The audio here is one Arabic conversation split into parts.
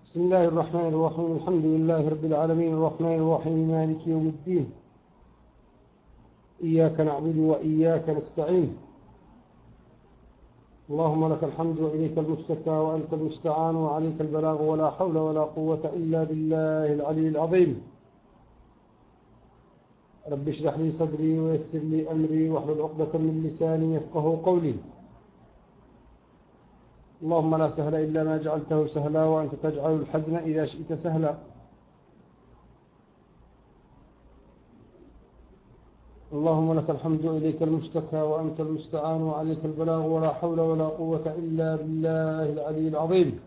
بسم الله الرحمن الرحيم. الحمد لله رب العالمين الرحمن الرحيم مالك يوم الدين. إياك نعبد وإياك نستعين. اللهم لك الحمد وإليك المشتكى وأنت المستعان وعليك البلاغ ولا حول ولا قوة إلا بالله العلي العظيم. رب اشرح لي صدري ويسر لي أمري واحلل عقدة من لساني يفقهوا قولي. اللهم لا سهل إلا ما جعلته سهلا وأنت تجعل الحزن إذا شئت سهلا. اللهم لك الحمد وإليك المشتكى وأنت المستعان وعليك البلاغ ولا حول ولا قوة إلا بالله العلي العظيم.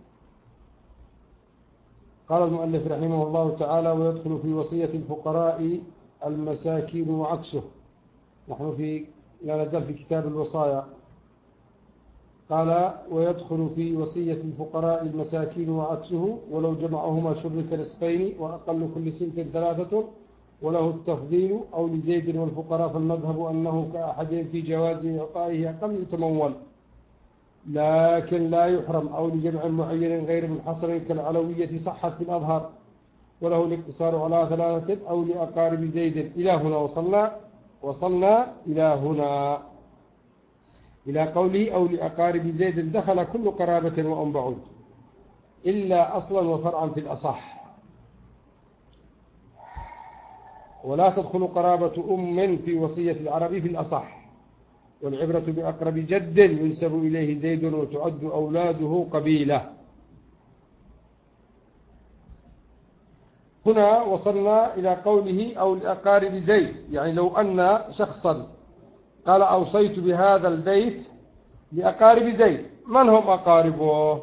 قال المؤلف رحمه الله تعالى: ويدخل في وصية الفقراء المساكين وعكسه. نحن لا نزال في كتاب الوصايا. قال: ويدخل في وصية الفقراء المساكين وعكسه ولو جمعهما شرك نصفين وأقل كل صنف ثلاثة وله التفضيل أو لزيد والفقراء، فالمذهب أنه كأحد في جواز إعطائه أقل يتمول لكن لا يحرم، أو لجمع معين غير منحصر كالعلوية صحت في الأظهر، وله الاقتصار على ثلاثة، أو لأقارب زيد. إلى هنا وصلنا إلى هنا إلى قوله: أو لأقارب زيد دخل كل قرابة وأم بعود إلا أصلا وفرعا في الأصح، ولا تدخل قرابة أم في وصية العربي في الأصح، والعبرة بأقرب جد ينسب إليه زيد وتعد أولاده قبيلة. هنا وصلنا إلى قوله: أو لأقارب زيد، يعني لو أن شخصا قال: أوصيت بهذا البيت لأقارب زيد، من هم أقاربه؟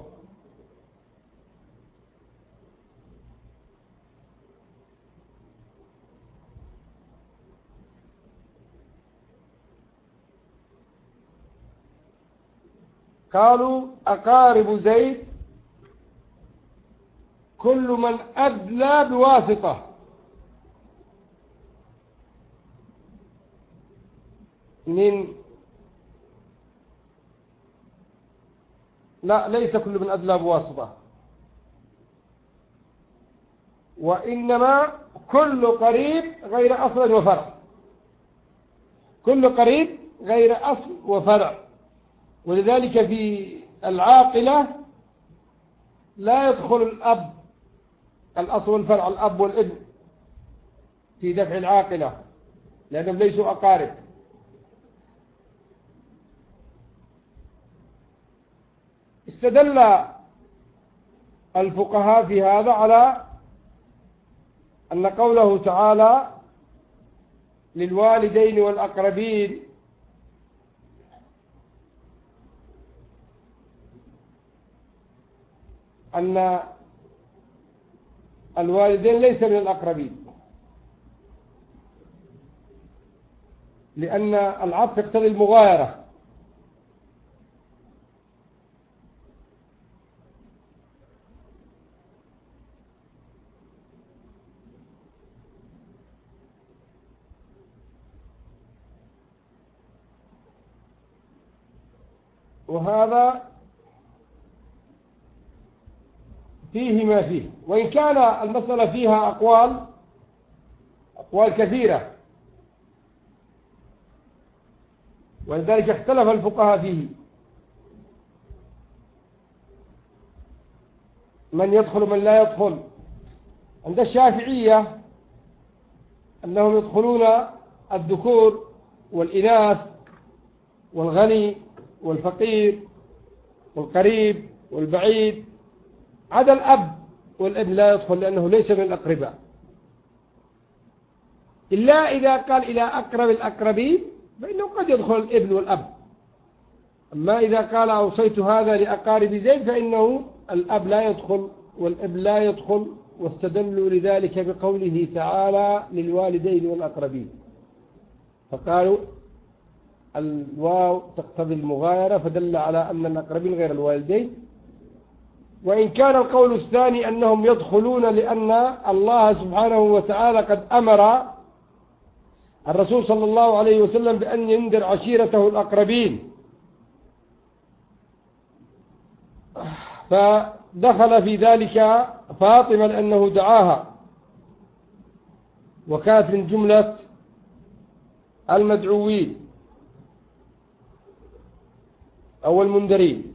قالوا: أقارب زيد كل من أدلى بواسطة، لا، ليس كل من أدلى بواسطة، وإنما كل قريب غير أصل وفرع، كل قريب غير أصل وفرع. ولذلك في العاقلة لا يدخل الأب الأصل والفرع، الأب والابن في دفع العاقلة لأنهم ليسوا أقارب. استدل الفقهاء في هذا على أن قوله تعالى: للوالدين والأقربين، أن الوالدين ليس من الأقربين، لأن العطف يقتضي المغايرة، وهذا فيه ما فيه، وإن كان المسألة فيها أقوال كثيرة، ولذلك اختلف الفقهاء فيه، من يدخل ومن لا يدخل. عند الشافعية أنهم يدخلون الذكور والإناث والغني والفقير والقريب والبعيد، عدا الأب والابن لا يدخل لأنه ليس من الأقرباء، إلا إذا قال إلى أقرب الأقربين فإنه قد يدخل الابن والأب. أما إذا قال: أوصيت هذا لأقارب زيد، فإنه الأب لا يدخل والابن لا يدخل، واستدلوا لذلك بقوله تعالى: للوالدين والأقربين، فقالوا الواو تقتضي المغايرة، فدل على أن الأقربين غير الوالدين. وإن كان القول الثاني أنهم يدخلون لأن الله سبحانه وتعالى قد أمر الرسول صلى الله عليه وسلم بأن ينذر عشيرته الأقربين، فدخل في ذلك فاطمة لأنه دعاها وكانت من جملة المدعوين أو المنذرين.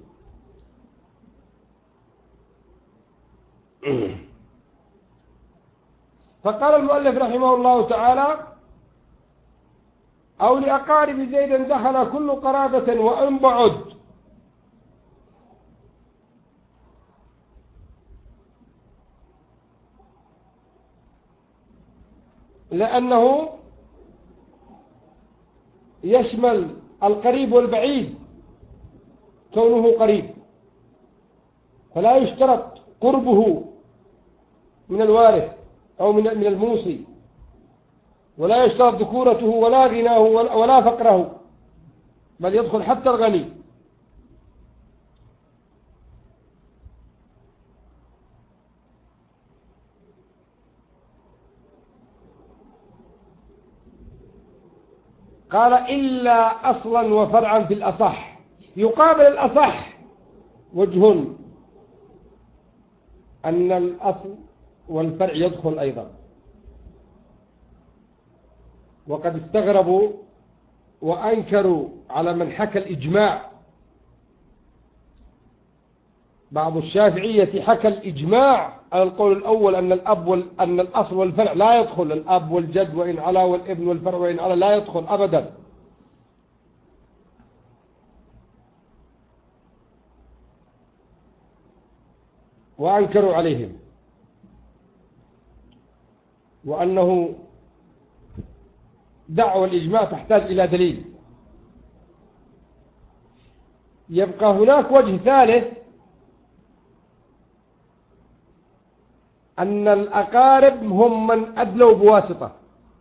فقال المؤلف رحمه الله تعالى: أو لأقارب زيد دخل كل قرابة وإن بعد، لأنه يشمل القريب والبعيد كونه قريب، فلا يشترط قربه من الوارث أو من الموصي، ولا يشترط ذكورته ولا غناه ولا فقره، بل يدخل حتى الغني. قال: إلا أصلا وفرعا في الأصح. يقابل الأصح وجه أن الأصل والفرع يدخل أيضا، وقد استغربوا وأنكروا على من حكى الإجماع. بعض الشافعية حكى الإجماع على القول الأول أن الأصل والفرع لا يدخل، الأب والجد وإن علا، والابن والفرع وإن علا لا يدخل أبدا. وأنكروا عليهم وأنه دعوى الإجماع تحتاج إلى دليل. يبقى هناك وجه ثالث، أن الأقارب هم من أدلوا بواسطة،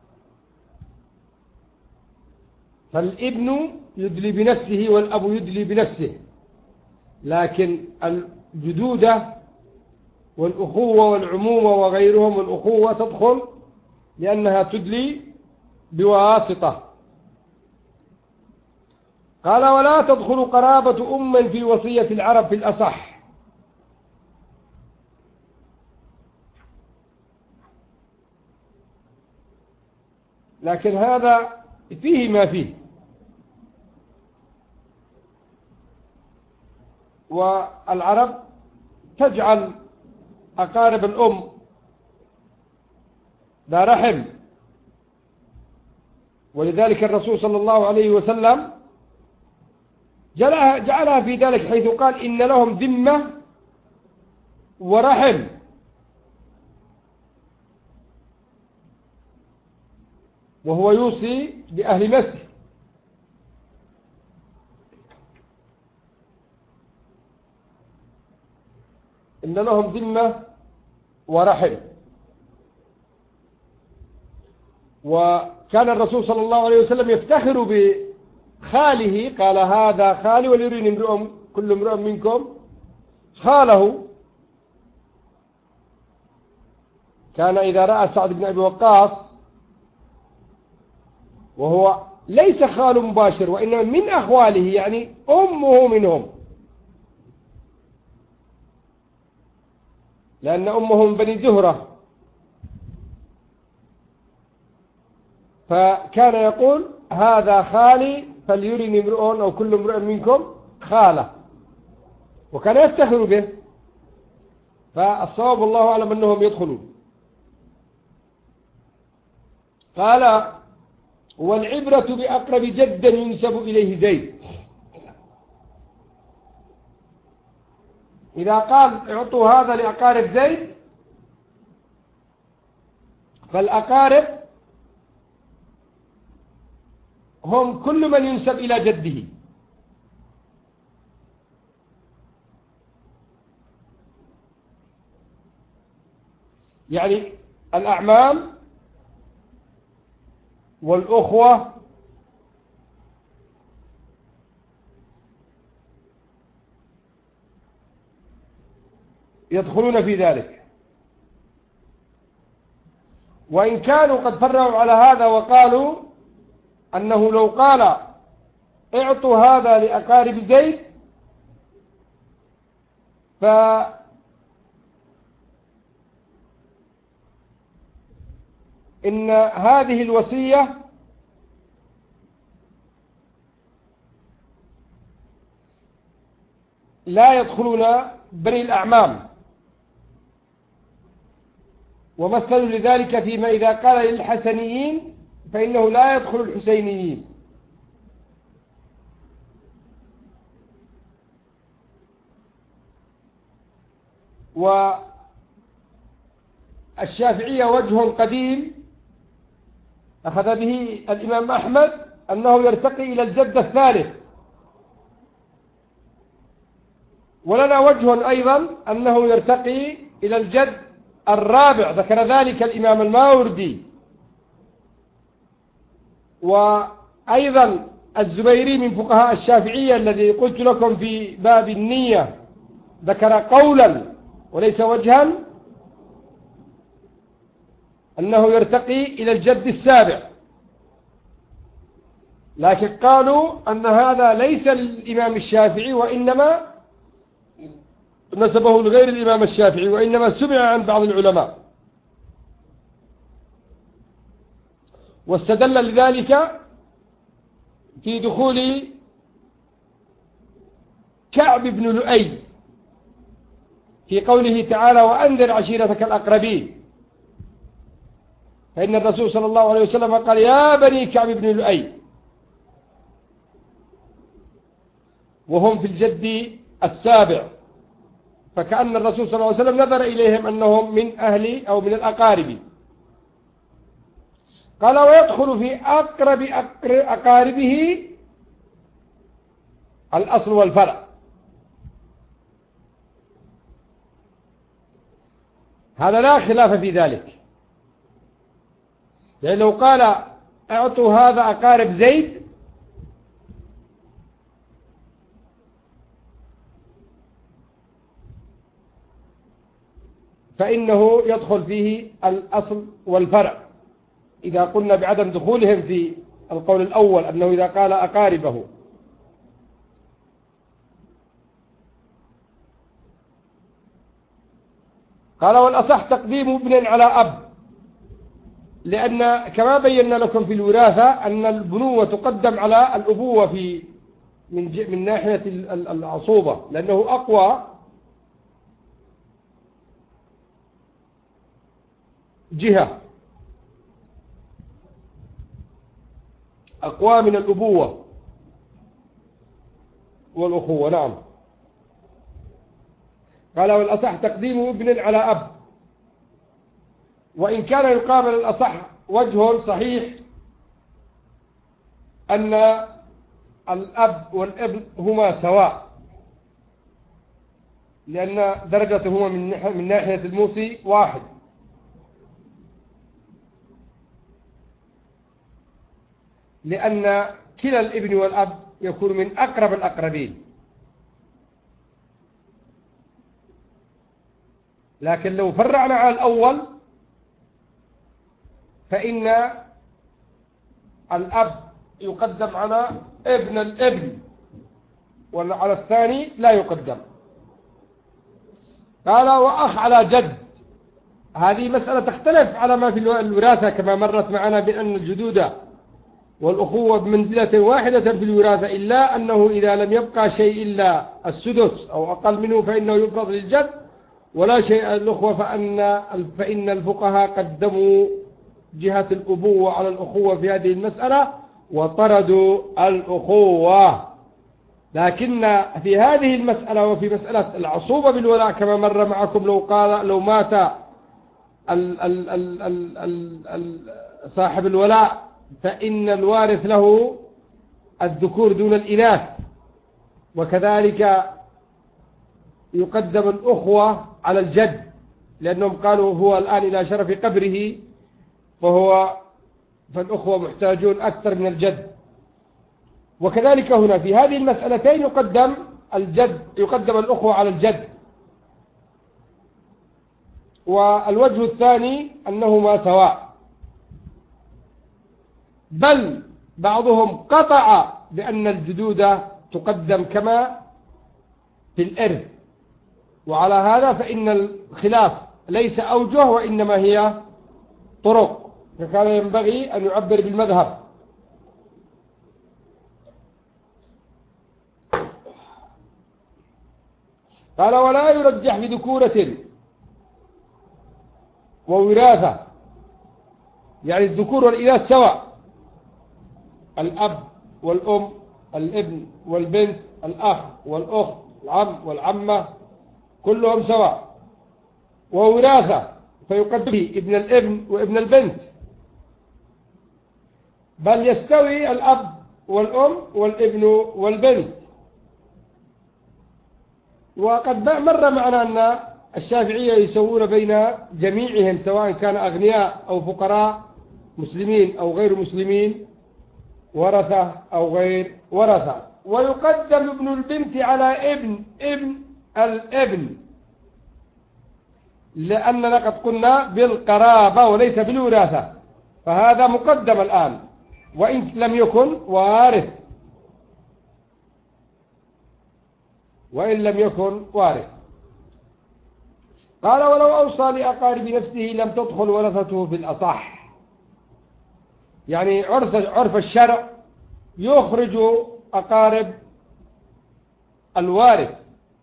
فالابن يدلي بنفسه والأب يدلي بنفسه، لكن الجدودة والأخوة والعمومة وغيرهم والأخوة تدخل لأنها تدلي بواسطة. قال: ولا تدخل قرابة أم في وصية العرب في الأصح. لكن هذا فيه ما فيه، والعرب تجعل أقارب الأم ذا رحم، ولذلك الرسول صلى الله عليه وسلم جعلها في ذلك، حيث قال: إن لهم ذمة ورحم. وهو يوصي بأهل مصر. إن لهم ذمة ورحم. وكان الرسول صلى الله عليه وسلم يفتخر بخاله، قال: هذا خالي وليريني كل امرؤ منكم خاله. كان إذا رأى سعد بن أبي وقاص وهو ليس خال مباشر وإنما من أخواله، يعني أمه منهم، لأن أمه من بني زهرة، فكان يقول: هذا خالي فليرني امرؤ أو كل امرؤ منكم خاله، وكان يفتخر به. فالصواب الله أعلم أنهم يدخلون. قال: والعبرة بأقرب جد ينسب إليه زيد. إذا قال: اعطوا هذا لأقارب زيد، فالأقارب هم كل من ينسب إلى جده، يعني الأعمام والأخوة يدخلون في ذلك. وإن كانوا قد فرعوا على هذا وقالوا أنه لو قال: اعطوا هذا لأقارب زيد، إن هذه الوصية لا يدخلون بني الأعمام، ومثلوا لذلك فيما إذا قال للحسنيين فإنه لا يدخل الحسينيين. والشافعية وجه قديم أخذ به الإمام أحمد أنه يرتقي إلى الجد الثالث، ولنا وجه أيضا أنه يرتقي إلى الجد الرابع، ذكر ذلك الإمام الماوردي. وأيضا الزبيري من فقهاء الشافعية الذي قلت لكم في باب النية ذكر قولا وليس وجها أنه يرتقي إلى الجد السابع، لكن قالوا أن هذا ليس الإمام الشافعي، وإنما نسبه لغير الإمام الشافعي، وإنما سمع عن بعض العلماء. واستدل لذلك في دخول كعب بن لؤي في قوله تعالى وأنذر عشيرتك الأقربين، فإن الرسول صلى الله عليه وسلم قال يا بني كعب بن لؤي، وهم في الجد السابع، فكأن الرسول صلى الله عليه وسلم نظر إليهم أنهم من أهل أو من الأقارب. قال ويدخل في أقرب أقاربه الأصل والفرع. هذا لا خلاف في ذلك، لأنه قال أعطوا هذا أقارب زيد فإنه يدخل فيه الأصل والفرع، إذا قلنا بعدم دخولهم في القول الأول أنه إذا قال أقاربه. قال والأصح تقديم ابن على أب، لأن كما بينا لكم في الوراثة أن البنوة تقدم على الأبوة في من ناحية العصوبة، لأنه أقوى جهة، أقوى من الأبوة والأخوة. نعم. قال والأصح تقديم ابن على أب، وإن كان يقابل الأصح وجه صحيح أن الأب والابن هما سواء، لأن درجتهما من ناحية الموصي واحد، لأن كلا الابن والأب يكون من أقرب الأقربين. لكن لو فرعنا على الأول فإن الأب يقدم على ابن الابن، وعلى الثاني لا يقدم. قال وأخ على جد، هذه مسألة تختلف على ما في الوراثة كما مرت معنا، بأن الجدود والأخوة بمنزلة واحدة في الوراثة، إلا أنه إذا لم يبقى شيء إلا السدس أو أقل منه فإنه يفرض للجد، ولا شيء الأخوة فإن الفقهاء قدموا جهة الأبوة على الأخوة في هذه المسألة وطردوا الأخوة. لكن في هذه المسألة وفي مسألة العصوبة بالولاء كما مر معكم، لو مات صاحب الولاء فإن الوارث له الذكور دون الإناث، وكذلك يقدم الأخوة على الجد، لأنهم قالوا هو الآن إلى شرف قبره فالأخوة محتاجون أكثر من الجد. وكذلك هنا في هذه المسألتين يقدم الأخوة على الجد. والوجه الثاني أنهما سواء، بل بعضهم قطع بأن الجدود تقدم كما في الإرث، وعلى هذا فإن الخلاف ليس أوجه وإنما هي طرق، فكان ينبغي أن يعبر بالمذهب. قال ولا يرجح بذكورة ووراثة، يعني الذكور والإناث سواء، الأب والأم، الابن والبنت، الأخ والأخت، العم والعمة، كلهم سواء. ووراثة فيقدم به ابن الابن وابن البنت، بل يستوي الأب والأم والابن والبنت. وقد مر معنا أن الشافعية يسوون بين جميعهم سواء كان أغنياء أو فقراء، مسلمين أو غير مسلمين، ورثة أو غير ورثة. ويقدم ابن البنت على ابن الابن، لأننا قد قلنا بالقرابة وليس بالوراثة، فهذا مقدم الآن وإن لم يكن وارث، وإن لم يكن وارث. قال ولو أوصى لأقارب نفسه لم تدخل ورثته في الأصح، يعني عرف الشرع يخرج أقارب الوارث،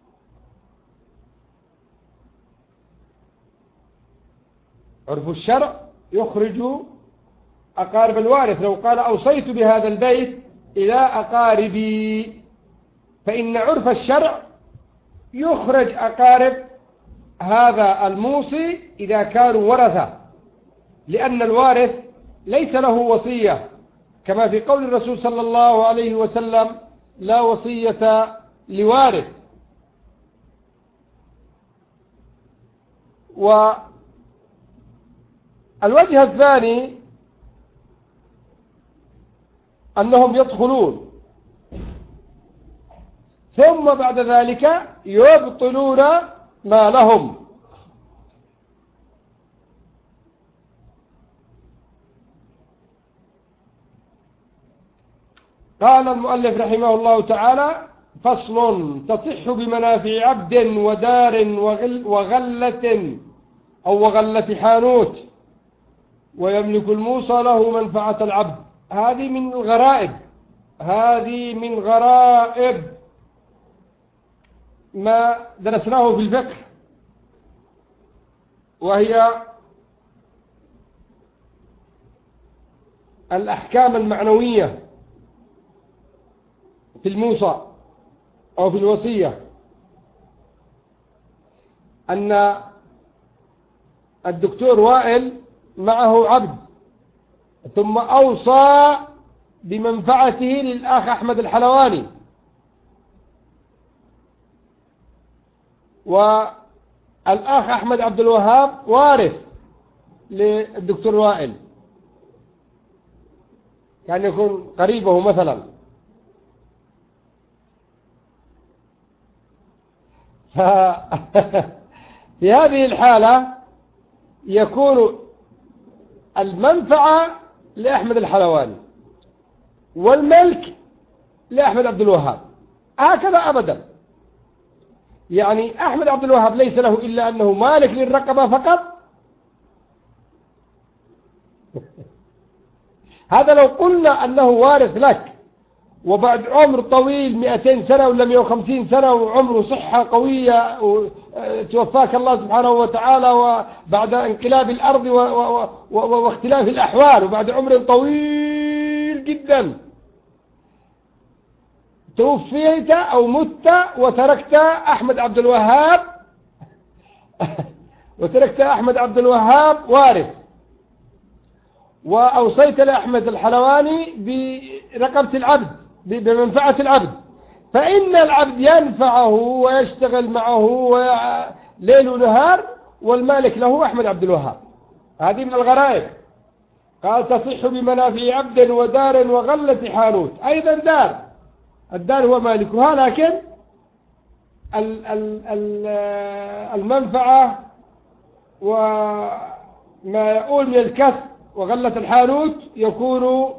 عرف الشرع يخرج أقارب الوارث. لو قال أوصيت بهذا البيت إلى أقاربي، فإن عرف الشرع يخرج أقارب هذا الموصي إذا كانوا ورثة، لأن الوارث ليس له وصية، كما في قول الرسول صلى الله عليه وسلم لا وصية لوارث. والوجه الثاني أنهم يدخلون ثم بعد ذلك يبطلون ما لهم. قال المؤلف رحمه الله تعالى فصل تصح بمنافع عبد ودار وغلة أو وغلة حانوت، ويملك الموصى له منفعة العبد. هذه من الغرائب، هذه من غرائب ما درسناه في الفقه، وهي الأحكام المعنوية في الموصى أو في الوصية، أن الدكتور وائل معه عبد ثم أوصى بمنفعته للأخ أحمد الحلواني، والأخ أحمد عبد الوهاب وارث للدكتور وائل، كان يكون قريبه مثلا. في هذه الحالة يكون المنفعة لأحمد الحلواني والملك لأحمد عبد الوهاب، هكذا أبدا. يعني أحمد عبد الوهاب ليس له إلا أنه مالك للرقبة فقط. هذا لو قلنا أنه وارث لك وبعد عمر طويل 200 سنة ولا 150 سنة وعمره صحة قوية وتوفاك الله سبحانه وتعالى وبعد انقلاب الأرض واختلاف الأحوال وبعد عمر طويل جدا توفيت أو مت وتركت أحمد عبد الوهاب وتركت أحمد عبد الوهاب وارث، وأوصيت لأحمد الحلواني برقبة العبد بمنفعة العبد، فإن العبد ينفعه ويشتغل معه ليل ونهار، والمالك له أحمد عبد الوهاب. هذه من الغرائب. قال تصح بمنافع عبد ودار وغلة حانوت، أيضا دار، الدار هو مالكها، لكن المنفعة وما يقول من الكسب وغلة الحانوت يكون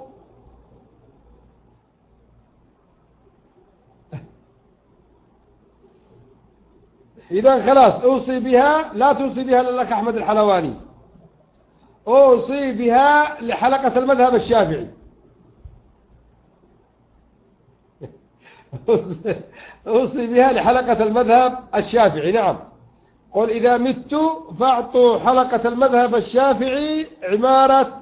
إذا خلاص أوصي بها، لا توصي بها لك أحمد الحلواني، أوصي بها لحلقة المذهب الشافعي. أوصي بها لحلقة المذهب الشافعي. نعم. قل إذا مت فاعطوا حلقة المذهب الشافعي عمارة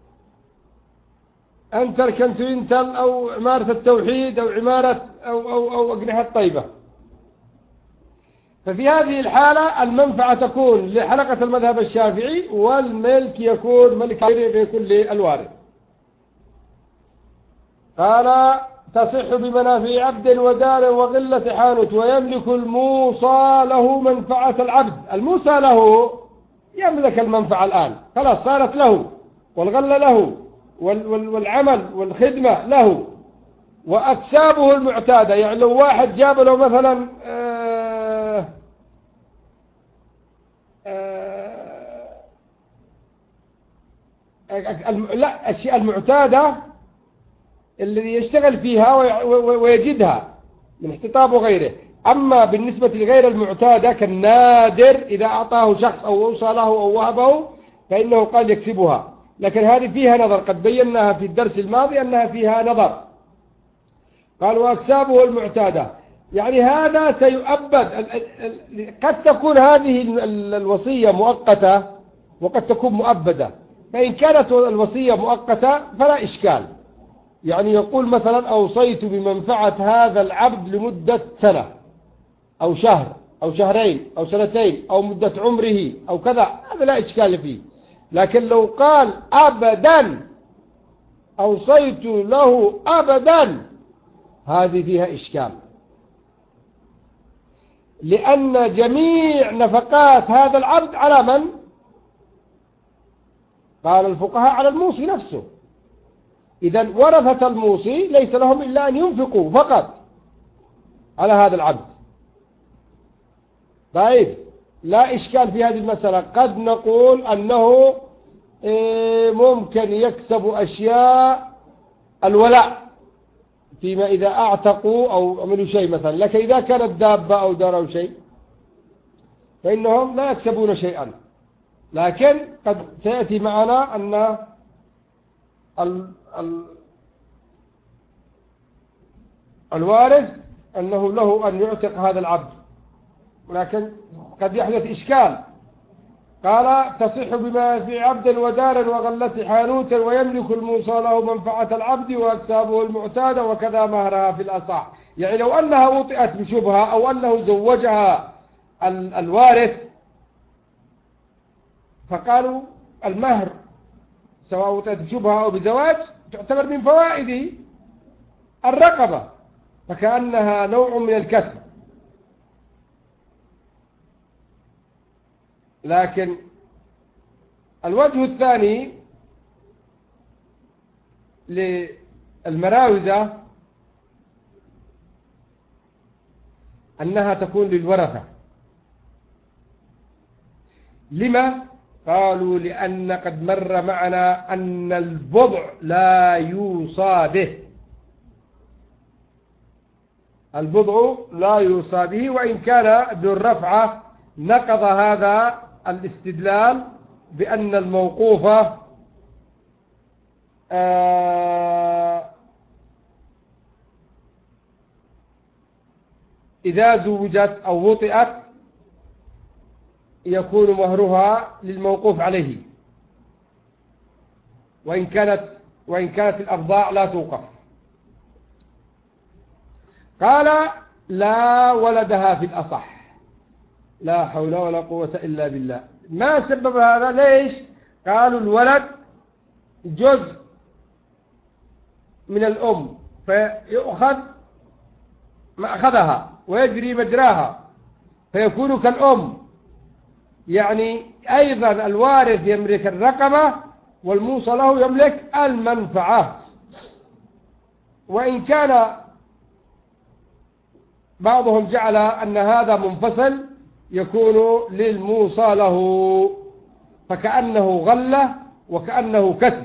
انتركنتينتال أو عمارة التوحيد أو عمارة أو أجنحة طيبة. ففي هذه الحالة المنفعة تكون لحلقة المذهب الشافعي، والملك يكون ملك لكل الوارث. قال تصح بمنافع عبد ودار وغلة حانوت، ويملك الموصى له منفعة العبد. الموصى له يملك المنفعة الآن، خلاص صارت له، والغلة له، والعمل والخدمة له، وأكسابه المعتادة. يعني لو واحد جاب له مثلا لا، الأشياء المعتادة الذي يشتغل فيها ويجدها من احتطاب وغيره. أما بالنسبة لغير المعتادة كالنادر، إذا أعطاه شخص أو وصله أو وهبه فإنه قال يكسبها. لكن هذه فيها نظر، قد بيناها في الدرس الماضي أنها فيها نظر. قال وأكسابه المعتادة، يعني هذا سيؤبد. قد تكون هذه الوصية مؤقتة وقد تكون مؤبدة. فإن كانت الوصية مؤقتة فلا إشكال. يعني يقول مثلا أوصيت بمنفعة هذا العبد لمدة سنة أو شهر أو شهرين أو سنتين أو مدة عمره أو كذا، هذا لا إشكال فيه. لكن لو قال أبدا أوصيت له أبدا، هذه فيها إشكال، لأن جميع نفقات هذا العبد على من؟ قال الفقهاء على الموصي نفسه. إذا ورثة الموصي ليس لهم إلا أن ينفقوا فقط على هذا العبد. طيب لا إشكال في هذه المسألة. قد نقول أنه ممكن يكسب أشياء الولاء فيما إذا أعتقوا أو عملوا شيء مثلا، لكن إذا كانت دابة أو دار أو شيء فإنهم لا يكسبون شيئا. لكن قد سيأتي معنا أن الوارث أنه له أن يعتق هذا العبد، ولكن قد يحدث إشكال. قال تصح بما في عبد ودار وغلة حانوت، ويملك الموصى له منفعة العبد وأكسابه المعتادة وكذا مهرها في الأصح. يعني لو أنها وطئت بشبهة أو أنه زوجها الوارث، فقالوا المهر سواء وطئت بشبهة أو بزواج تعتبر من فوائد الرقبة، فكأنها نوع من الكسب. لكن الوجه الثاني للمراوزة أنها تكون للورثة. لما؟ قالوا لأن قد مر معنا أن البضع لا يوصى به. البضع لا يوصى به، وإن كان ابن الرفعة نقض هذا الاستدلال بأن الموقوفة إذا زوجت أو وطئت يكون مهرها للموقوف عليه، وإن كانت الأبضاع لا توقف. قال لا ولدها في الأصح. لا حول ولا قوة إلا بالله. ما سبب هذا؟ ليش؟ قالوا الولد جزء من الأم، فيأخذ مأخذها ويجري مجراها فيكون كالأم. يعني أيضا الوارث يملك الرقبة والموصى له يملك المنفعة. وإن كان بعضهم جعل أن هذا منفصل يكون للموصى له، فكأنه غلة وكأنه كسب.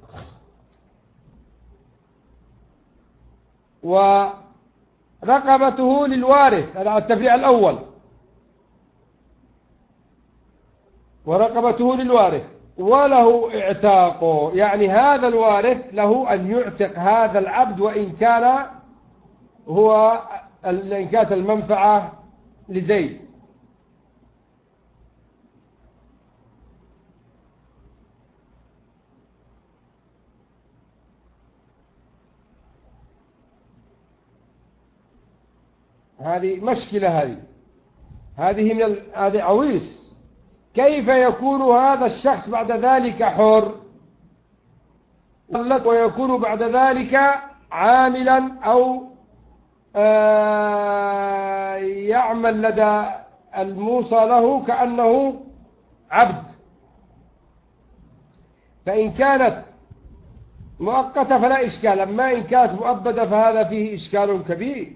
ورقبته للوارث، هذا على التفريع الأول، ورقبته للوارث. وله اعتاقه، يعني هذا الوارث له أن يعتق هذا العبد وإن كان هو إن كانت المنفعة لزيد. هذه مشكلة، هذه عويص. كيف يكون هذا الشخص بعد ذلك حر ويكون بعد ذلك عاملا أو يعمل لدى الموصى له كأنه عبد؟ فإن كانت مؤقتة فلا إشكال، أما إن كانت مؤبدة فهذا فيه إشكال كبير.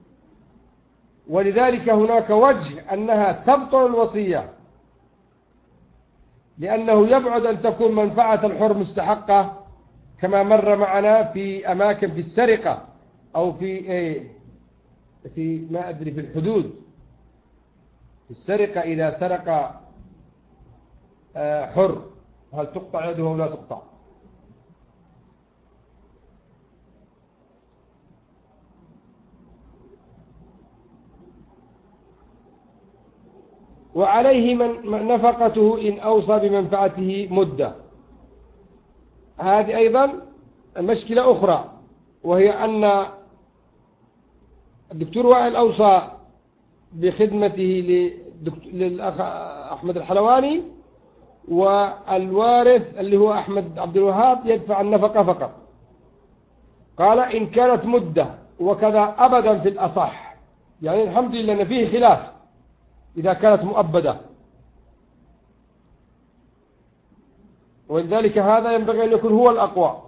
ولذلك هناك وجه أنها تبطل الوصية، لأنه يبعد أن تكون منفعة الحر مستحقة كما مر معنا في أماكن في السرقة أو في ما أدري في الحدود. في السرقة إذا سرق حر هل تقطع يده أو لا تقطع؟ وعليه من نفقته إن أوصى بمنفعته مدة. هذه أيضا مشكلة أخرى، وهي أن الدكتور وائل أوصى بخدمته للأخ أحمد الحلواني، والوارث اللي هو أحمد عبد الوهاب يدفع النفقة فقط. قال إن كانت مدة وكذا أبدا في الأصح، يعني الحمد لله أن فيه خلاف إذا كانت مؤبدة، ولذلك هذا ينبغي أن يكون هو الأقوى،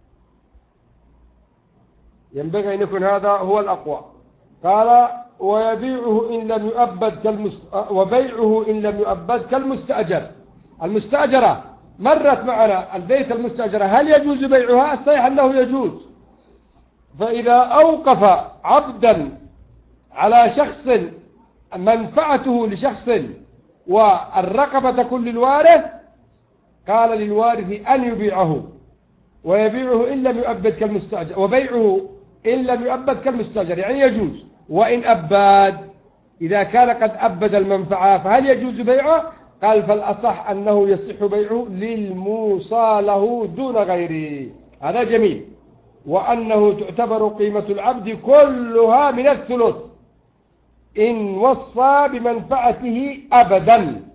ينبغي أن يكون هذا هو الأقوى. قال ويبيعه إن لم يؤبد وبيعه إن لم يؤبد كالمستأجر. المستأجرة مرت معنا، البيت المستأجرة هل يجوز بيعها؟ الصحيح أنه يجوز. فإذا أوقف عبدا على شخص منفعته لشخص والرقبة تكون للوارث، قال للوارث أن يبيعه، ويبيعه إن لم يؤبد كالمستأجر، وبيعه إن لم يؤبد كالمستأجر، يعني يجوز. وإن أبد، إذا كان قد أبد المنفعة فهل يجوز بيعه؟ قال فالأصح أنه يصح بيعه للموصى له دون غيره. هذا جميل. وأنه تعتبر قيمة العبد كلها من الثلث إن وصى بمنفعته أبدا،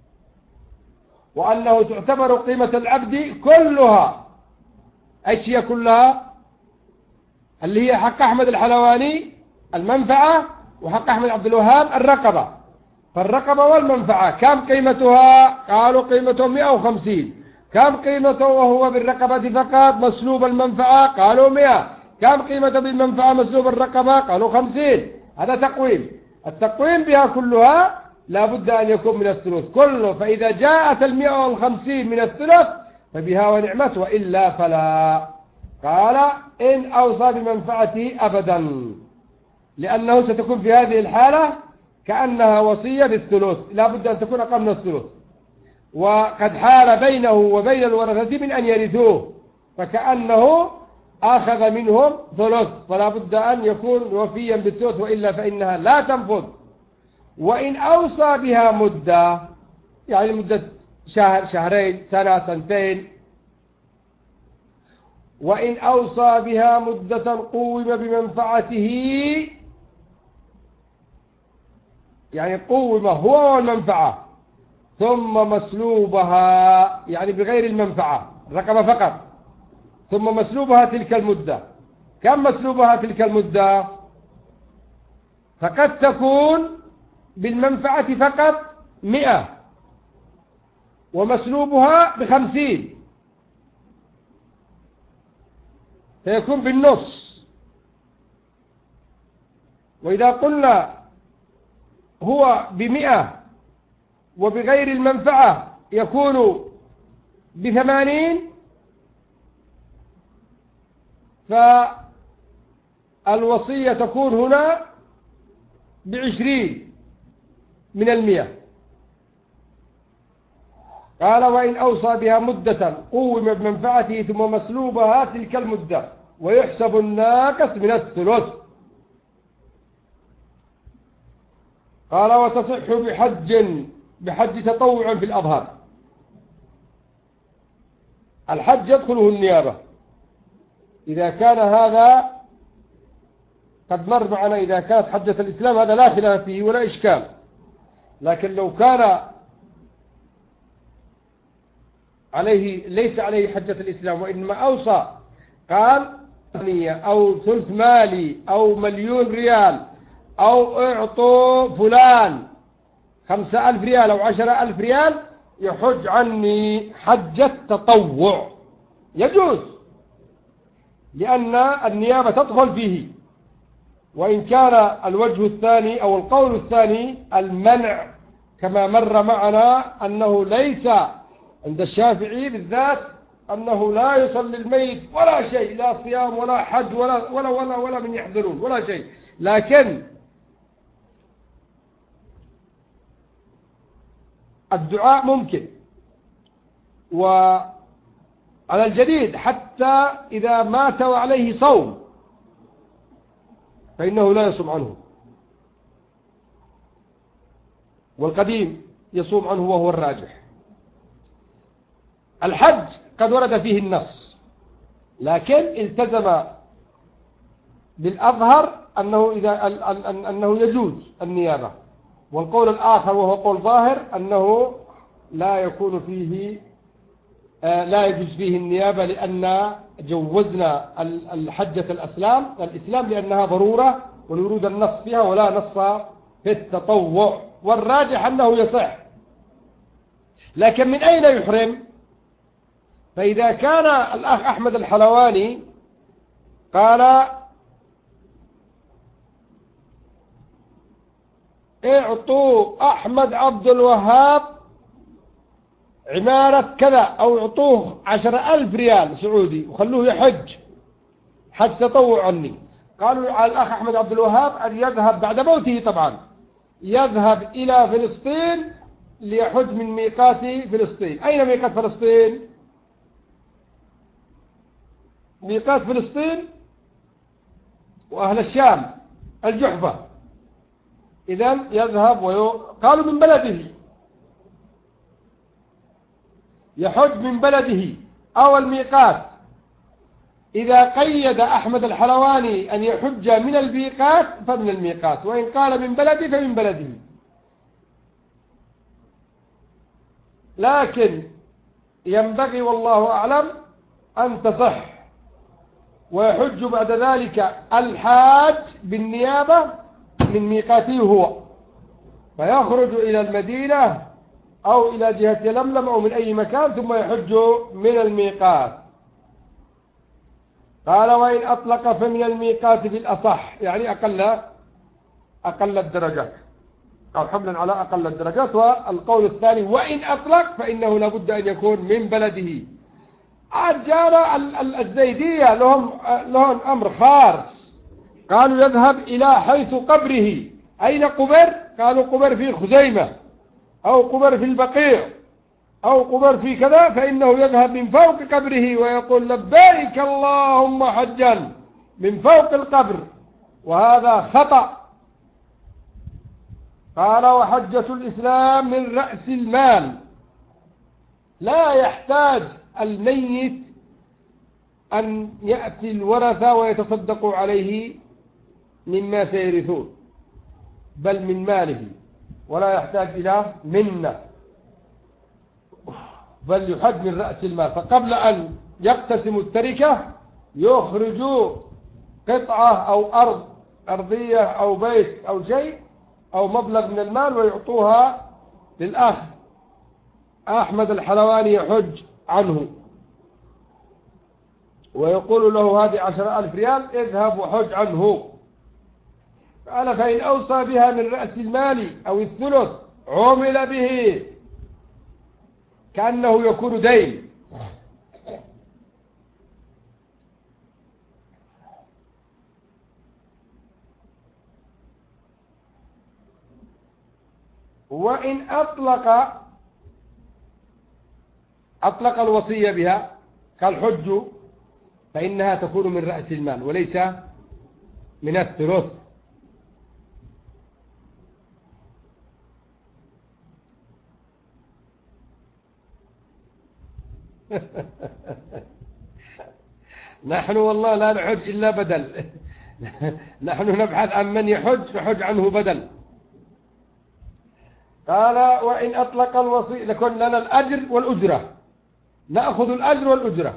وأنه تعتبر قيمة العبد كلها، أشياء كلها اللي هي حق أحمد الحلواني المنفعة، وحق أحمد عبد الوهاب الرقبة. فالرقبة والمنفعة كم قيمتها؟ قالوا قيمته 150. كم قيمته وهو بالرقبة فقط مسلوب المنفعة؟ قالوا 100. كم قيمته بالمنفعة مسلوب الرقبة؟ قالوا 50. هذا تقويم. التقويم بها كلها لا بد أن يكون من الثلث كله. فإذا جاءت 150 من الثلث فبها ونعمت، وإلا فلا. قال إن أوصى بمنفعته أبدا، لأنه ستكون في هذه الحالة كأنها وصية بالثلث، لا بد أن تكون أقل من الثلث، وقد حال بينه وبين الورثة من أن يرثوه، فكأنه أخذ منهم ثلث، فلا بد أن يكون وفيا بالثلث، وإلا فإنها لا تنفذ. وإن أوصى بها مدة، يعني مدة شهر، شهرين، سنة، سنتين، وإن أوصى بها مدة قوم بمنفعته، يعني قوم هو والمنفعة، ثم مسلوبها، يعني بغير المنفعة الرقبة فقط، ثم مسلوبها تلك المدة. كم مسلوبها تلك المدة؟ فقد تكون بالمنفعة فقط 100 ومسلوبها ب50، فيكون بالنص. وإذا قلنا هو ب100 وبغير المنفعة يكون ب80، فالوصية تكون هنا ب20 من 100. قال وإن أوصى بها مدة قوم بمنفعته ثم مسلوبها تلك المدة ويحسب الناقص من الثلث. قال وتصح بحج تطوع في الأظهر. الحج يدخله النيابة إذا كان هذا قد مر معنا، إذا كانت حجة الإسلام هذا لا خلاف فيه ولا إشكال. لكن لو كان عليه ليس عليه حجة الإسلام وإنما أوصى قال أو ثلث مالي أو 1,000,000 ريال أو اعطوا فلان 5,000 ريال أو 10,000 ريال يحج عني حجة تطوع يجوز، لأن النيابة تدخل فيه. وإن كان الوجه الثاني أو القول الثاني المنع كما مر معنا أنه ليس عند الشافعي بالذات أنه لا يصلي الميت ولا شيء، لا صيام ولا حج ولا من يحزنون ولا شيء، لكن الدعاء ممكن. وعلى الجديد حتى إذا مات وعليه صوم فإنه لا يصوم عنه، والقديم يصوم عنه وهو الراجح. الحج قد ورد فيه النص، لكن التزم بالأظهر أنه يجوز النيابة، والقول الآخر وهو قول ظاهر أنه لا يكون فيه لا يجوز فيه النيابة، لأن جوزنا الحجة الإسلام لأنها ضرورة ولورود النص فيها ولا نص في التطوع، والراجح أنه يصح. لكن من أين يحرم؟ فإذا كان الأخ أحمد الحلواني قال اعطوا أحمد عبد الوهاب عمارة كذا أو اعطوه 10,000 ريال سعودي وخلوه يحج حج تطوع عني، قالوا على الأخ أحمد عبد الوهاب أن يذهب بعد موته طبعا، يذهب إلى فلسطين ليحج من ميقات فلسطين. أين ميقات فلسطين؟ ميقات فلسطين وأهل الشام الجحفة. إذن يذهب قالوا من بلده، يحج من بلده أو الميقات. إذا قيد أحمد الحلواني أن يحج من الميقات فمن الميقات، وإن قال من بلده فمن بلده. لكن ينبغي والله أعلم أن تصح ويحج بعد ذلك الحاج بالنيابة من ميقاته هو، فيخرج إلى المدينة أو إلى جهة لملم أو من أي مكان ثم يحج من الميقات. قال وإن أطلق فمن الميقات بالأصح، يعني أقل الدرجات أو حملا على أقل الدرجات. والقول الثاني وإن أطلق فإنه لابد أن يكون من بلده. جاء الزيدية لهم أمر خاص، قالوا يذهب إلى حيث قبره. أين قبر؟ قالوا قبر في خزيمة أو قبر في البقيع أو قبر في كذا، فإنه يذهب من فوق قبره ويقول لبيك اللهم حجا من فوق القبر، وهذا خطأ. قال وحجة الإسلام من رأس المال، لا يحتاج الميت أن يأتي الورثة ويتصدقوا عليه مما سيرثون، بل من ماله، ولا يحتاج إلى منة، بل يحج من رأس المال. فقبل أن يقتسموا التركة يخرجوا قطعة أو أرضية أو بيت أو شيء أو مبلغ من المال ويعطوها للأخ أحمد الحلواني يحج عنه، ويقول له هذه 10,000 ريال اذهب وحج عنه. قال فإن أوصى بها من رأس المال أو الثلث عمل به كأنه يكون دين. وإن أطلق أطلق الوصية بها قال حجوا، فإنها تكون من رأس المال وليس من الثلث. نحن والله لا نحج إلا بدل. نحن نبحث عن من يحج نحج عنه بدل. قال وإن أطلق الوصي لكن لنا الأجر والأجرة، نأخذ الأجر والأجرة.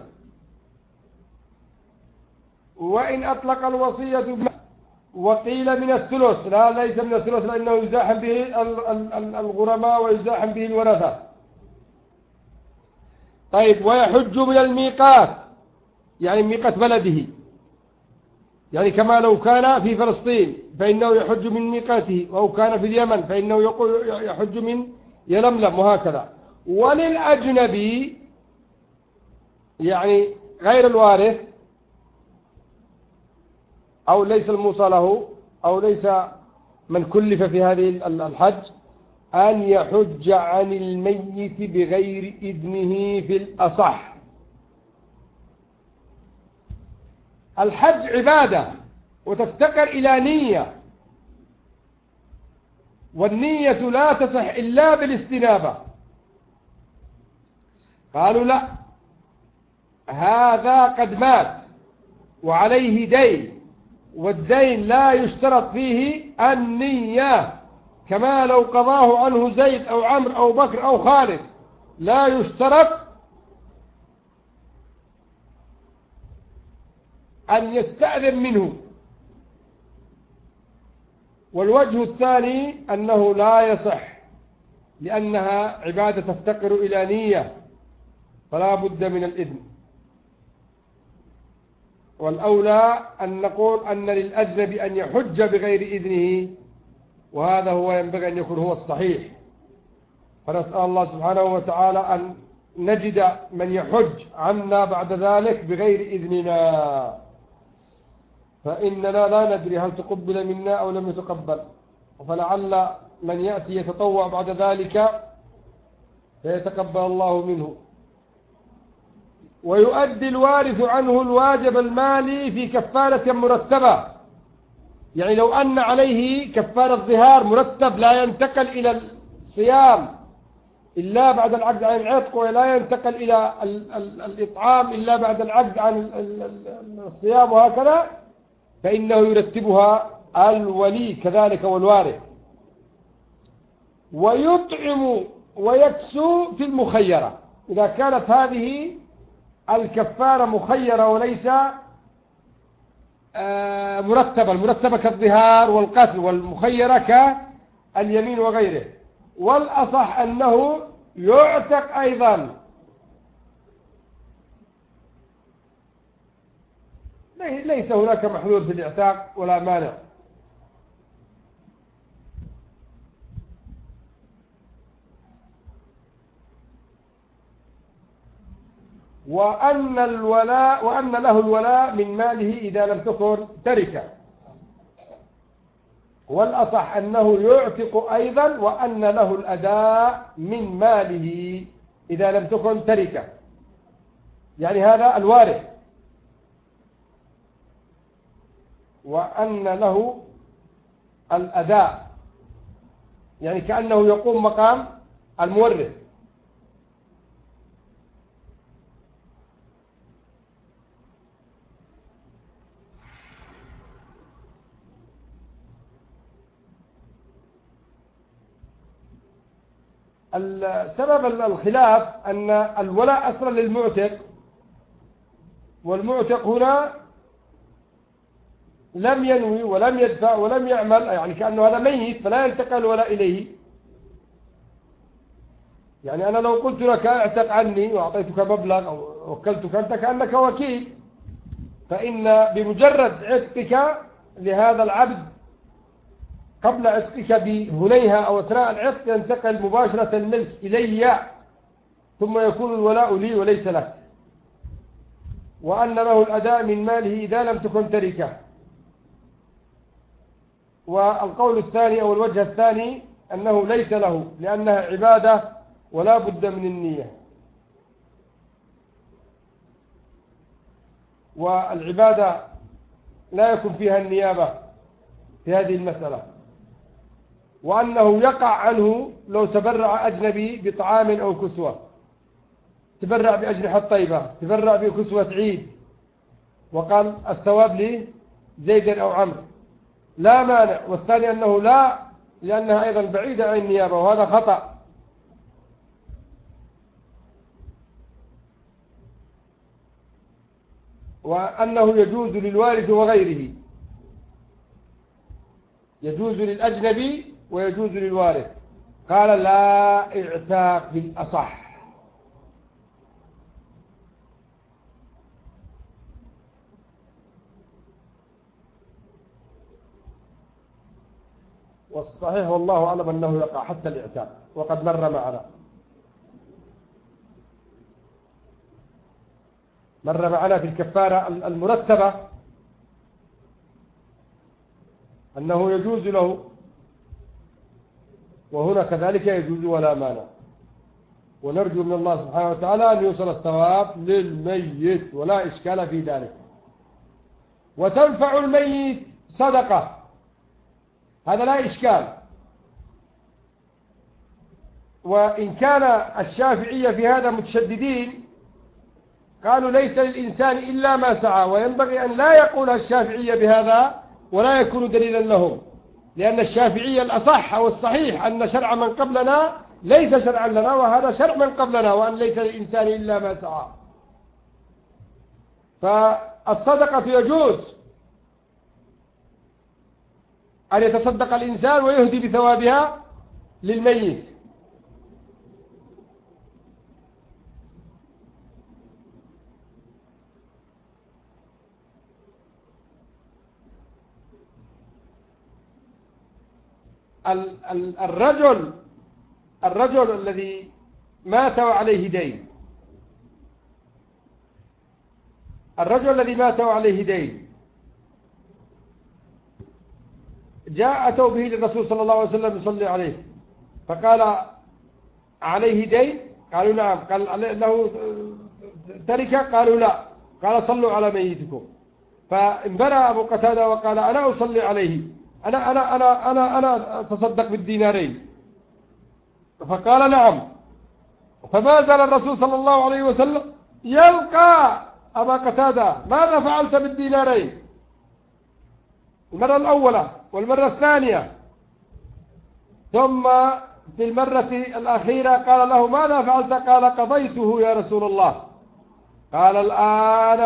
وإن أطلق الوصية وقيل من الثلث، لا ليس من الثلث لأنه يزاحم به الغرماء ويزاحم به الورثة. طيب ويحج من الميقات، يعني ميقات بلده، يعني كما لو كان في فلسطين فإنه يحج من ميقاته، أو كان في اليمن فإنه يحج من يلملم، وهكذا. وللأجنبي يعني غير الوارث أو ليس الموصى له أو ليس من كلف في هذه الحج أن يحج عن الميت بغير إذنه في الأصح. الحج عبادة وتفتقر إلى نية، والنية لا تصح إلا بالاستنابة. قالوا لا، هذا قد مات وعليه دين، والدين لا يشترط فيه النية، كما لو قضاه عنه زيد أو عمرو أو بكر أو خالد، لا يشترط أن يستأذن منه. والوجه الثاني أنه لا يصح، لأنها عبادة تفتقر إلى نية، فلا بد من الإذن. والأولى أن نقول أن للأجنبي أن يحج بغير إذنه، وهذا هو ينبغي أن يكون هو الصحيح. فنسأل الله سبحانه وتعالى أن نجد من يحج عنا بعد ذلك بغير إذننا، فإننا لا ندري هل تقبل منا أو لم يتقبل، فلعل من يأتي يتطوع بعد ذلك فيتقبل الله منه. ويؤدي الوارث عنه الواجب المالي في كفارة مرتبة، يعني لو أن عليه كفارة ظهار مرتب لا ينتقل إلى الصيام إلا بعد العقد عن العتق، ولا ينتقل إلى الإطعام إلا بعد العقد عن الصيام، وهكذا، فإنه يرتبها الولي كذلك والوارث. ويطعم ويكسو في المخيرة، إذا كانت هذه الكفارة مخيرة وليس مرتبة، المرتبة كالظهار والقتل، والمخيرة كاليمين وغيره. والأصح أنه يعتق أيضا، ليس هناك محذور في الاعتاق ولا مانع. وأن له الولاء من ماله إذا لم تكن تركة. والأصح أنه يعتق أيضا، وأن له الأداء من ماله إذا لم تكن تركة، يعني هذا الوارث، وأن له الأداء، يعني كأنه يقوم مقام المورث. السبب الخلاف أن الولاء أصلا للمعتق، والمعتق هنا لم ينوي ولم يدفع ولم يعمل، يعني كأنه هذا ميت فلا ينتقل الولاء إليه. يعني أنا لو قلت لك اعتق عني وأعطيتك مبلغ أو وكلتك أنت كأنك وكيل، فإن بمجرد عتقك لهذا العبد قبل عتقك بهنيها أو أثناء العتق ينتقل مباشرة الملك إلي، ثم يكون الولاء لي وليس لك. وأن له الأداء من ماله إذا لم تكن تركة. والقول الثاني أو الوجه الثاني أنه ليس له، لأنها عبادة ولا بد من النية. والعبادة لا يكون فيها النيابة في هذه المسألة، وأنه يقع عنه لو تبرع أجنبي بطعام أو كسوة، تبرع بأجنحة طيبة، تبرع بكسوة عيد، وقال الثواب لي زيد أو عمرو، لا مانع. والثاني أنه لا، لأنها أيضا بعيدة عن النيابة، وهذا خطأ. وأنه يجوز للوارث وغيره، يجوز للأجنبي ويجوز للوارث. قال لا اعتاق بالأصح. والصحيح والله أعلم أنه يقع حتى الاعتاق، وقد مر معنا في الكفارة المرتبة أنه يجوز له، وهنا كذلك يجوز ولا مانع. ونرجو من الله سبحانه وتعالى أن يوصل الثواب للميت، ولا إشكال في ذلك. وتنفع الميت صدقة، هذا لا إشكال. وإن كان الشافعية في هذا متشددين، قالوا ليس للإنسان إلا ما سعى، وينبغي أن لا يقول الشافعية بهذا ولا يكون دليلا لهم، لأن الشافعية الأصح أو الصحيح أن شرع من قبلنا ليس شرعا لنا، وهذا شرع من قبلنا، وأن ليس للإنسان إلا ما سعى. فالصدقة يجوز أن يتصدق الإنسان ويهدي بثوابها للميت. الرجل الذي مات وعليه دين، أتوا به للرسول صلى الله عليه وسلم يصلي عليه، فقال عليه دين؟ قالوا نعم. قال له تركة؟ قالوا لا. قال صلوا على ميتكم. فانبرى أبو قتادة وقال أنا أصلي عليه، أنا أتصدق بالدينارين. فقال نعم. فما زال الرسول صلى الله عليه وسلم يلقى أبا قتادة: ماذا فعلت بالدينارين؟ المرة الأولى والمرة الثانية، ثم في المرة الأخيرة قال له: ماذا فعلت؟ قال: قضيته يا رسول الله. قال: الآن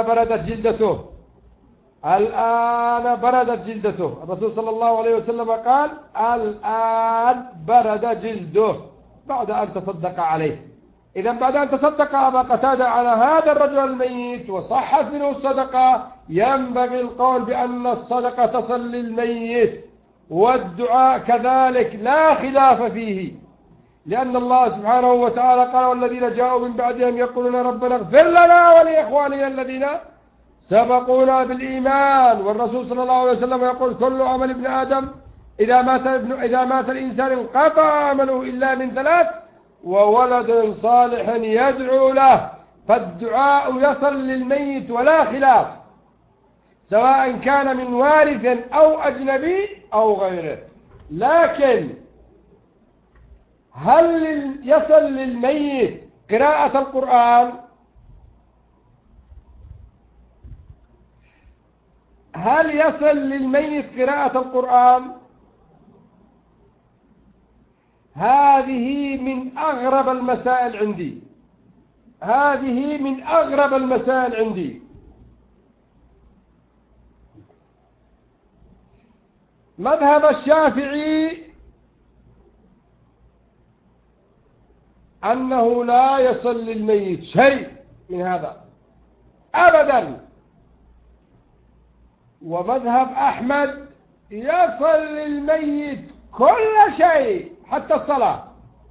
بردت جلدته. الرسول صلى الله عليه وسلم قال: الآن برد جلده، بعد أن تصدق عليه. إذا بعد أن تصدق أبا قتادة على هذا الرجل الميت وصحت منه الصدقة، ينبغي القول بأن الصدقة تصل للميت، والدعاء كذلك لا خلاف فيه، لأن الله سبحانه وتعالى قال: والذين جاءوا من بعدهم يقولون ربنا اغفر لنا ولإخواننا الذين سبقونا بالإيمان. والرسول صلى الله عليه وسلم يقول: كل عمل ابن آدم إذا مات الإنسان انقطع عمله إلا من ثلاث: وولد صالح يدعو له. فالدعاء يصل للميت ولا خلاف، سواء كان من وارث أو أجنبي أو غيره. لكن هل يصل للميت قراءة القرآن؟ هل يصل للميت قراءة القرآن؟ هذه من أغرب المسائل عندي. مذهب الشافعي أنه لا يصل للميت شيء من هذا أبدا. ومذهب أحمد يصل للميت كل شيء حتى الصلاة.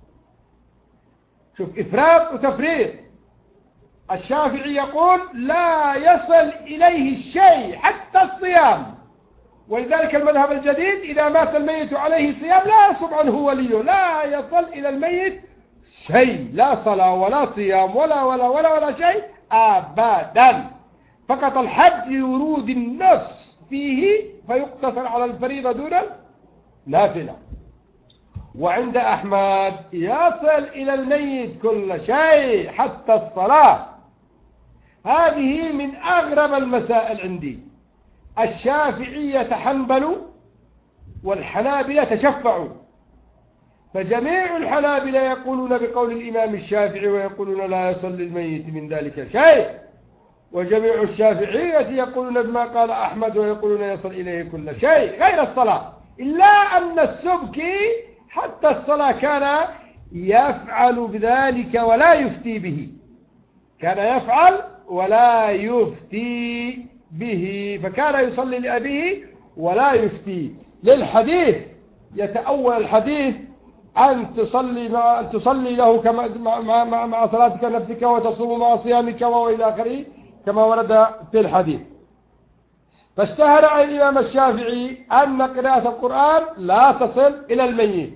شوف إفراط وتفريط. الشافعي يقول لا يصل إليه شيء حتى الصيام، ولذلك المذهب الجديد: إذا مات الميت عليه صيام لا يصوم عنه وليه، لا يصل إلى الميت شيء، لا صلاة ولا صيام ولا شيء أبدا. فقط الحد لورود النص فيه فيقتصر على الفريضة دون النافلة. وعند أحمد يصل إلى الميت كل شيء حتى الصلاة. هذه من أغرب المسائل عندي. الشافعية تحنبلوا والحنابلة تشفعوا، فجميع الحنابلة يقولون بقول الإمام الشافعي ويقولون لا يصل للميت من ذلك شيء، وجميع الشافعية يقولون بما قال أحمد ويقولون يصل إليه كل شيء غير الصلاة. إلا أن السبكي حتى الصلاة كان يفعل بذلك ولا يفتي به، كان يفعل ولا يفتي به، فكان يصلي لأبيه ولا يفتي. للحديث يتأول الحديث أن تصلي له كما مع صلاتك نفسك وتصوم مع صيامك وإلى آخره كما ورد في الحديث. فاشتهر عن الإمام الشافعي أن قراءة القرآن لا تصل إلى الميت،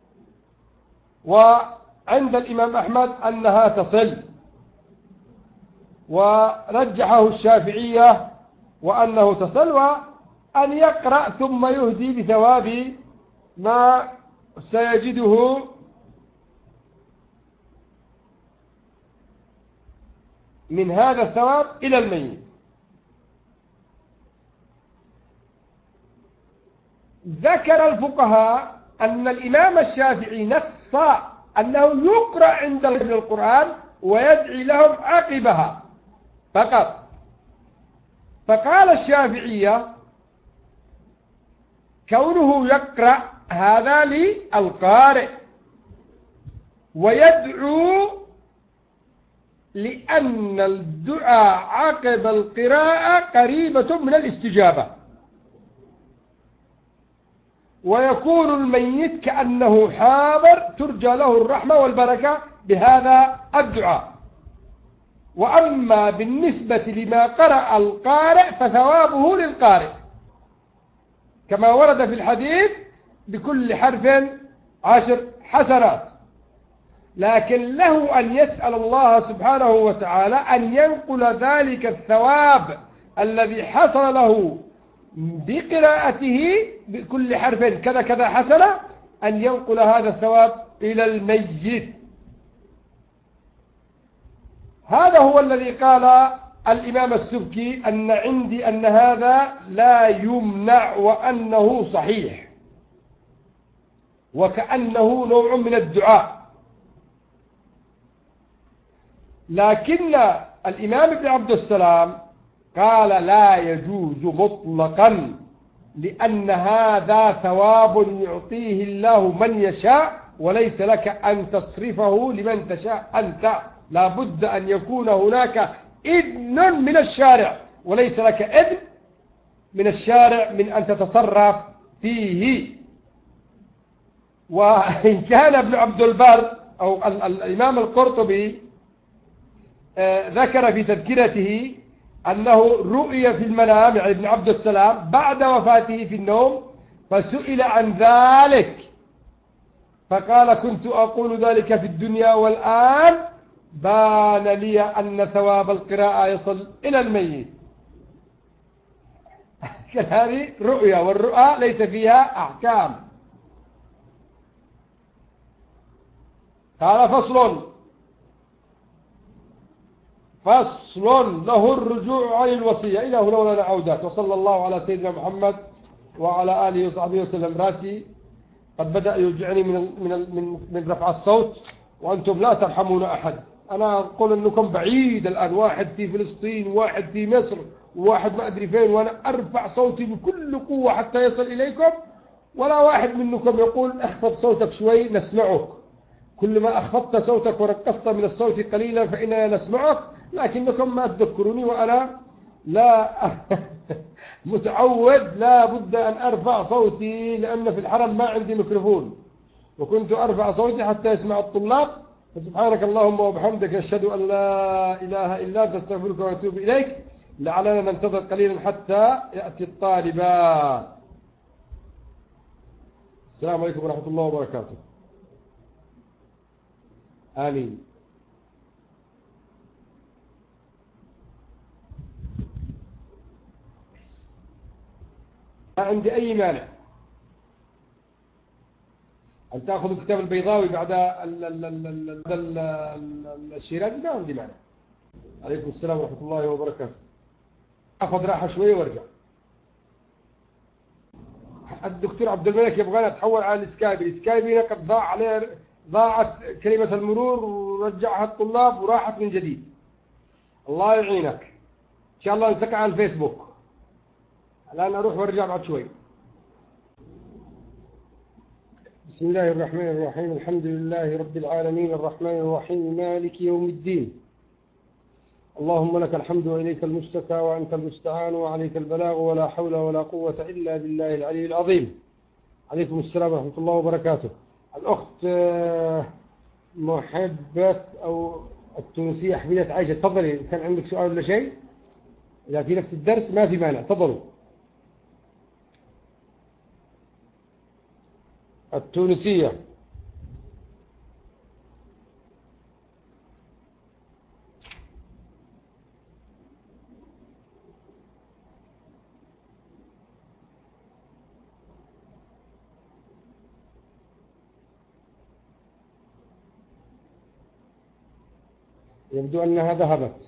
وعند الإمام أحمد أنها تصل، ورجحه الشافعية وأنه تصل، وأن يقرأ ثم يهدي بثواب ما سيجده من هذا الثواب إلى الميت. ذكر الفقهاء أن الإمام الشافعي نص أنه يقرأ عند القرآن ويدعي لهم عقبها فقط. فقال الشافعية كونه يقرأ هذا للقارئ ويدعو لأن الدعاء عقب القراءة قريبة من الاستجابة، ويكون الميت كأنه حاضر ترجى له الرحمة والبركة بهذا الدعاء. وأما بالنسبة لما قرأ القارئ فثوابه للقارئ كما ورد في الحديث بكل حرف 10 حسنات، لكن له أن يسأل الله سبحانه وتعالى أن ينقل ذلك الثواب الذي حصل له بقراءته بكل حرف كذا كذا حسنة، أن ينقل هذا الثواب إلى الميت. هذا هو الذي قال الإمام السبكي أن عندي أن هذا لا يمنع وأنه صحيح، وكأنه نوع من الدعاء. لكن الإمام ابن عبد السلام قال لا يجوز مطلقا، لأن هذا ثواب يعطيه الله من يشاء، وليس لك أن تصرفه لمن تشاء أنت، لا بد أن يكون هناك إذن من الشارع، وليس لك إذن من الشارع من أن تتصرف فيه. وإن كان ابن عبد البر أو الإمام القرطبي ذكر في تذكرته أنه رؤي في المنام يعني ابن عبد السلام بعد وفاته في النوم، فسئل عن ذلك فقال كنت أقول ذلك في الدنيا والآن بان لي أن ثواب القراءة يصل إلى الميت. هذه رؤيا، والرؤى ليس فيها أحكام. قال فصل له الرجوع عن الوصية. إلى هنا ولا عودات. وصلى الله على سيدنا محمد وعلى آله وصحبه وسلم. راسي قد بدأ يوجعني من رفع الصوت، وأنتم لا ترحمون أحد. أنا أقول أنكم بعيد الآن، واحد في فلسطين وواحد في مصر وواحد ما أدري فين، وأنا أرفع صوتي بكل قوة حتى يصل إليكم، ولا واحد منكم يقول اخفض صوتك شوي نسمعك. كلما أخفضت صوتك ورقصت من الصوت قليلا فإننا نسمعك، لكنكم ما تذكروني وأنا لا متعود، لا بد أن أرفع صوتي، لأن في الحرم ما عندي ميكروفون، وكنت أرفع صوتي حتى يسمع الطلاب. فسبحانك اللهم وبحمدك نشهد أن لا إله إلا أنت نستغفرك ونتوب إليك. لعلنا ننتظر قليلا حتى يأتي الطالبات. السلام عليكم ورحمة الله وبركاته. آمين. عندي أي مانع أن تأخذ الكتاب البيضاوي بعد الشيرازي، ما عندي مانع. عليكم السلام ورحمة الله وبركاته. أخذ راحة شوية وارجع. الدكتور عبد الملك يبغانا أتحول على السكايب هنا قد ضاعت كلمة المرور ورجعها الطلاب وراحت من جديد. الله يعينك. إن شاء الله نلتقي على الفيسبوك. الآن أروح وارجع بعد شوي. بسم الله الرحمن الرحيم. الحمد لله رب العالمين الرحمن الرحيم مالك يوم الدين. اللهم لك الحمد وإليك المشتكى وأنت المستعان وعليك البلاغ ولا حول ولا قوة إلا بالله العلي العظيم. عليكم السلام ورحمة الله وبركاته. الأخت محبة أو التونسية حبيبة عائشة، تفضلي. كان عندك سؤال ولا شيء؟ إذا في نفس الدرس ما في مانع، تفضلوا. التونسية. يبدو أنها ذهبت.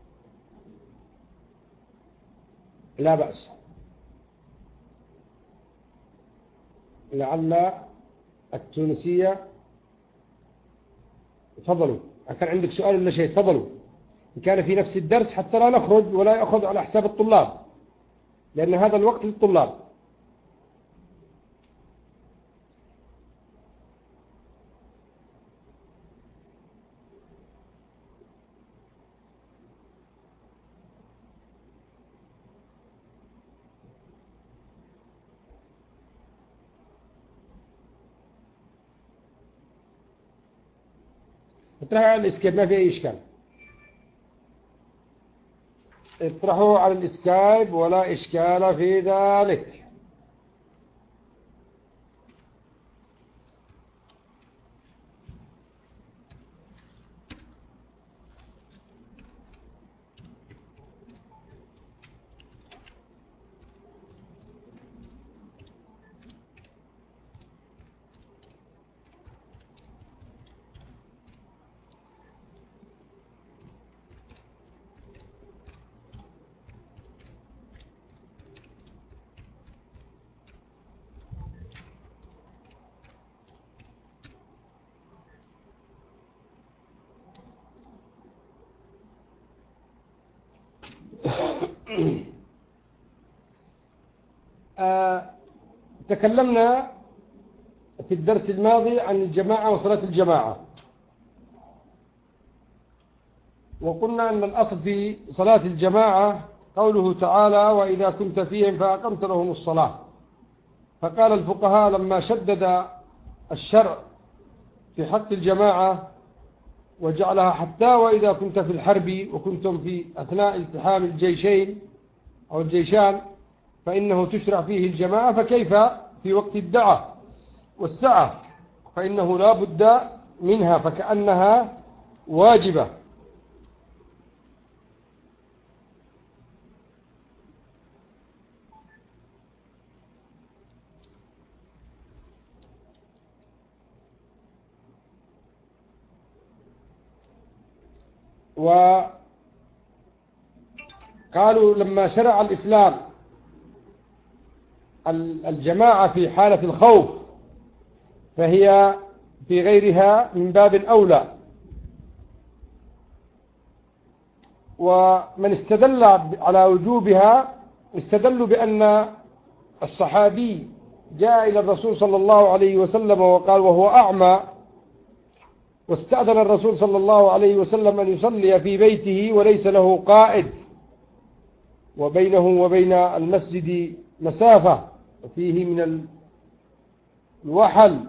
لا بأس، لعل التونسية. تفضلوا. كان عندك سؤال ولا شيء؟ تفضلوا. إن كان في نفس الدرس حتى لا نخرج ولا يأخذ على حساب الطلاب، لأن هذا الوقت للطلاب. اطرحوا على الإسكايب، ما في أي إشكال. اطرحوا على الإسكايب ولا إشكال في ذلك. تكلمنا في الدرس الماضي عن الجماعة وصلاة الجماعة، وقلنا أن الأصل في صلاة الجماعة قوله تعالى: وإذا كنت فيهم فأقمت لهم الصلاة. فقال الفقهاء لما شدد الشرع في حق الجماعة وجعلها حتى وإذا كنت في الحرب وكنتم في أثناء التحام الجيشين أو الجيشان فإنه تشرع فيه الجماعة، فكيف في وقت الدعة والسعة؟ فإنه لا بد منها، فكأنها واجبة. وقالوا لما شرع الإسلام الجماعة في حالة الخوف فهي في غيرها من باب أولى. ومن استدل على وجوبها استدلوا بأن الصحابي جاء إلى الرسول صلى الله عليه وسلم وقال وهو أعمى، واستأذن الرسول صلى الله عليه وسلم أن يصلي في بيته وليس له قائد، وبينه وبين المسجد مسافة وفيه من الوحل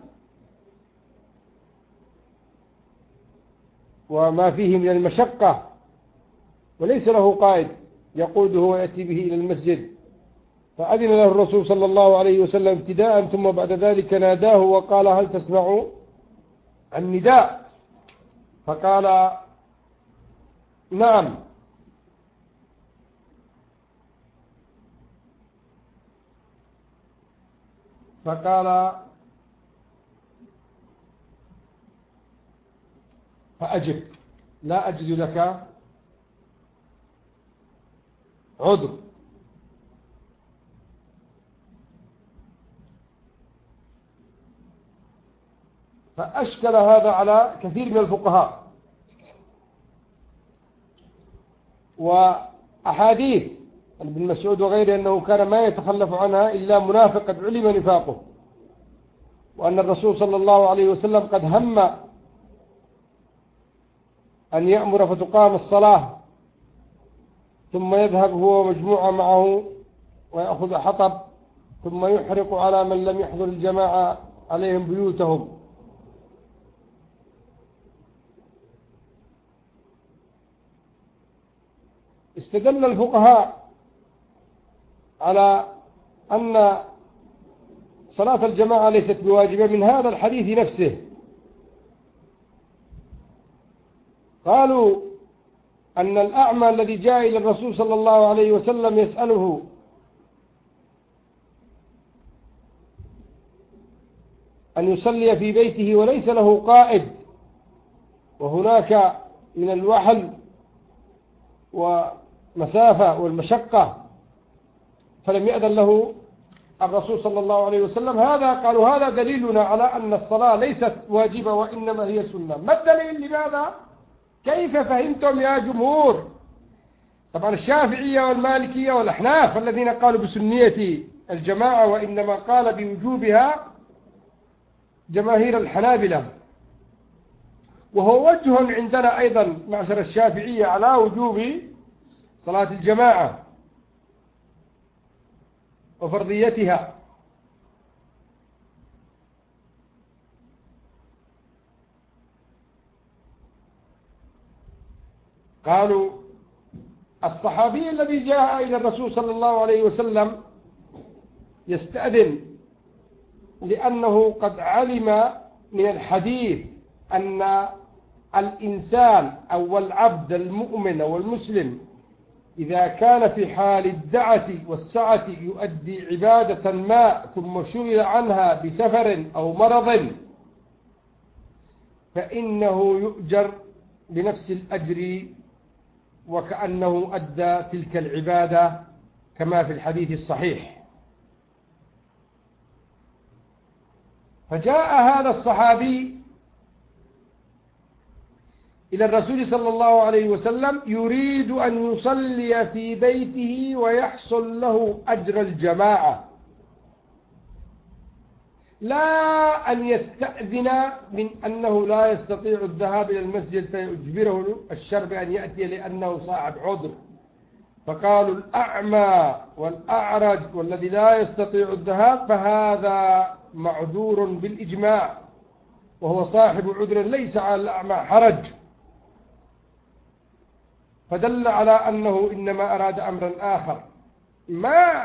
وما فيه من المشقة، وليس له قائد يقوده ويأتي به إلى المسجد. فأذن له الرسول صلى الله عليه وسلم ابتداء، ثم بعد ذلك ناداه وقال: هل تسمع النداء؟ فقال: نعم. فقال فأجب لا أجد لك عذر. فأشكل هذا على كثير من الفقهاء، وأحاديث ابن مسعود وغيره أنه كان ما يتخلف عنها إلا منافق قد علم نفاقه، وأن الرسول صلى الله عليه وسلم قد هم أن يأمر فتقام الصلاة ثم يذهب هو ومجموعة معه ويأخذ حطب ثم يحرق على من لم يحضر الجماعة عليهم بيوتهم. استدل الفقهاء على أن صلاة الجماعة ليست بواجبة من هذا الحديث نفسه. قالوا أن الأعمى الذي جاء إلى الرسول صلى الله عليه وسلم يسأله أن يصلي في بيته وليس له قائد، وهناك من الوحل ومسافة والمشقة، فلم يأذن له الرسول صلى الله عليه وسلم. قالوا هذا دليلنا على أن الصلاة ليست واجبة وإنما هي سنة. ما الدليل لماذا؟ كيف فهمتم يا جمهور؟ طبعا الشافعية والمالكية والأحناف الذين قالوا بسنية الجماعة وإنما قال بوجوبها جماهير الحنابلة، وهو وجه عندنا أيضا معشر الشافعية على وجوب صلاة الجماعة وفرضيتها. قالوا الصحابي الذي جاء إلى الرسول صلى الله عليه وسلم يستأذن لأنه قد علم من الحديث أن الإنسان أو العبد المؤمن والمسلم إذا كان في حال الدعة والسعة يؤدي عبادة ما ثم شغل عنها بسفر أو مرض فإنه يؤجر بنفس الأجر وكأنه أدى تلك العبادة كما في الحديث الصحيح. فجاء هذا الصحابي إلى الرسول صلى الله عليه وسلم يريد أن يصلي في بيته ويحصل له أجر الجماعة، لا أن يستأذن من أنه لا يستطيع الذهاب إلى المسجد فيجبره الشر بأن يأتي لأنه صاحب عذر. فقالوا الأعمى والأعرج والذي لا يستطيع الذهاب فهذا معذور بالإجماع، وهو صاحب عذر ليس على الأعمى حرج. فدل على أنه إنما أراد أمرا آخر. ما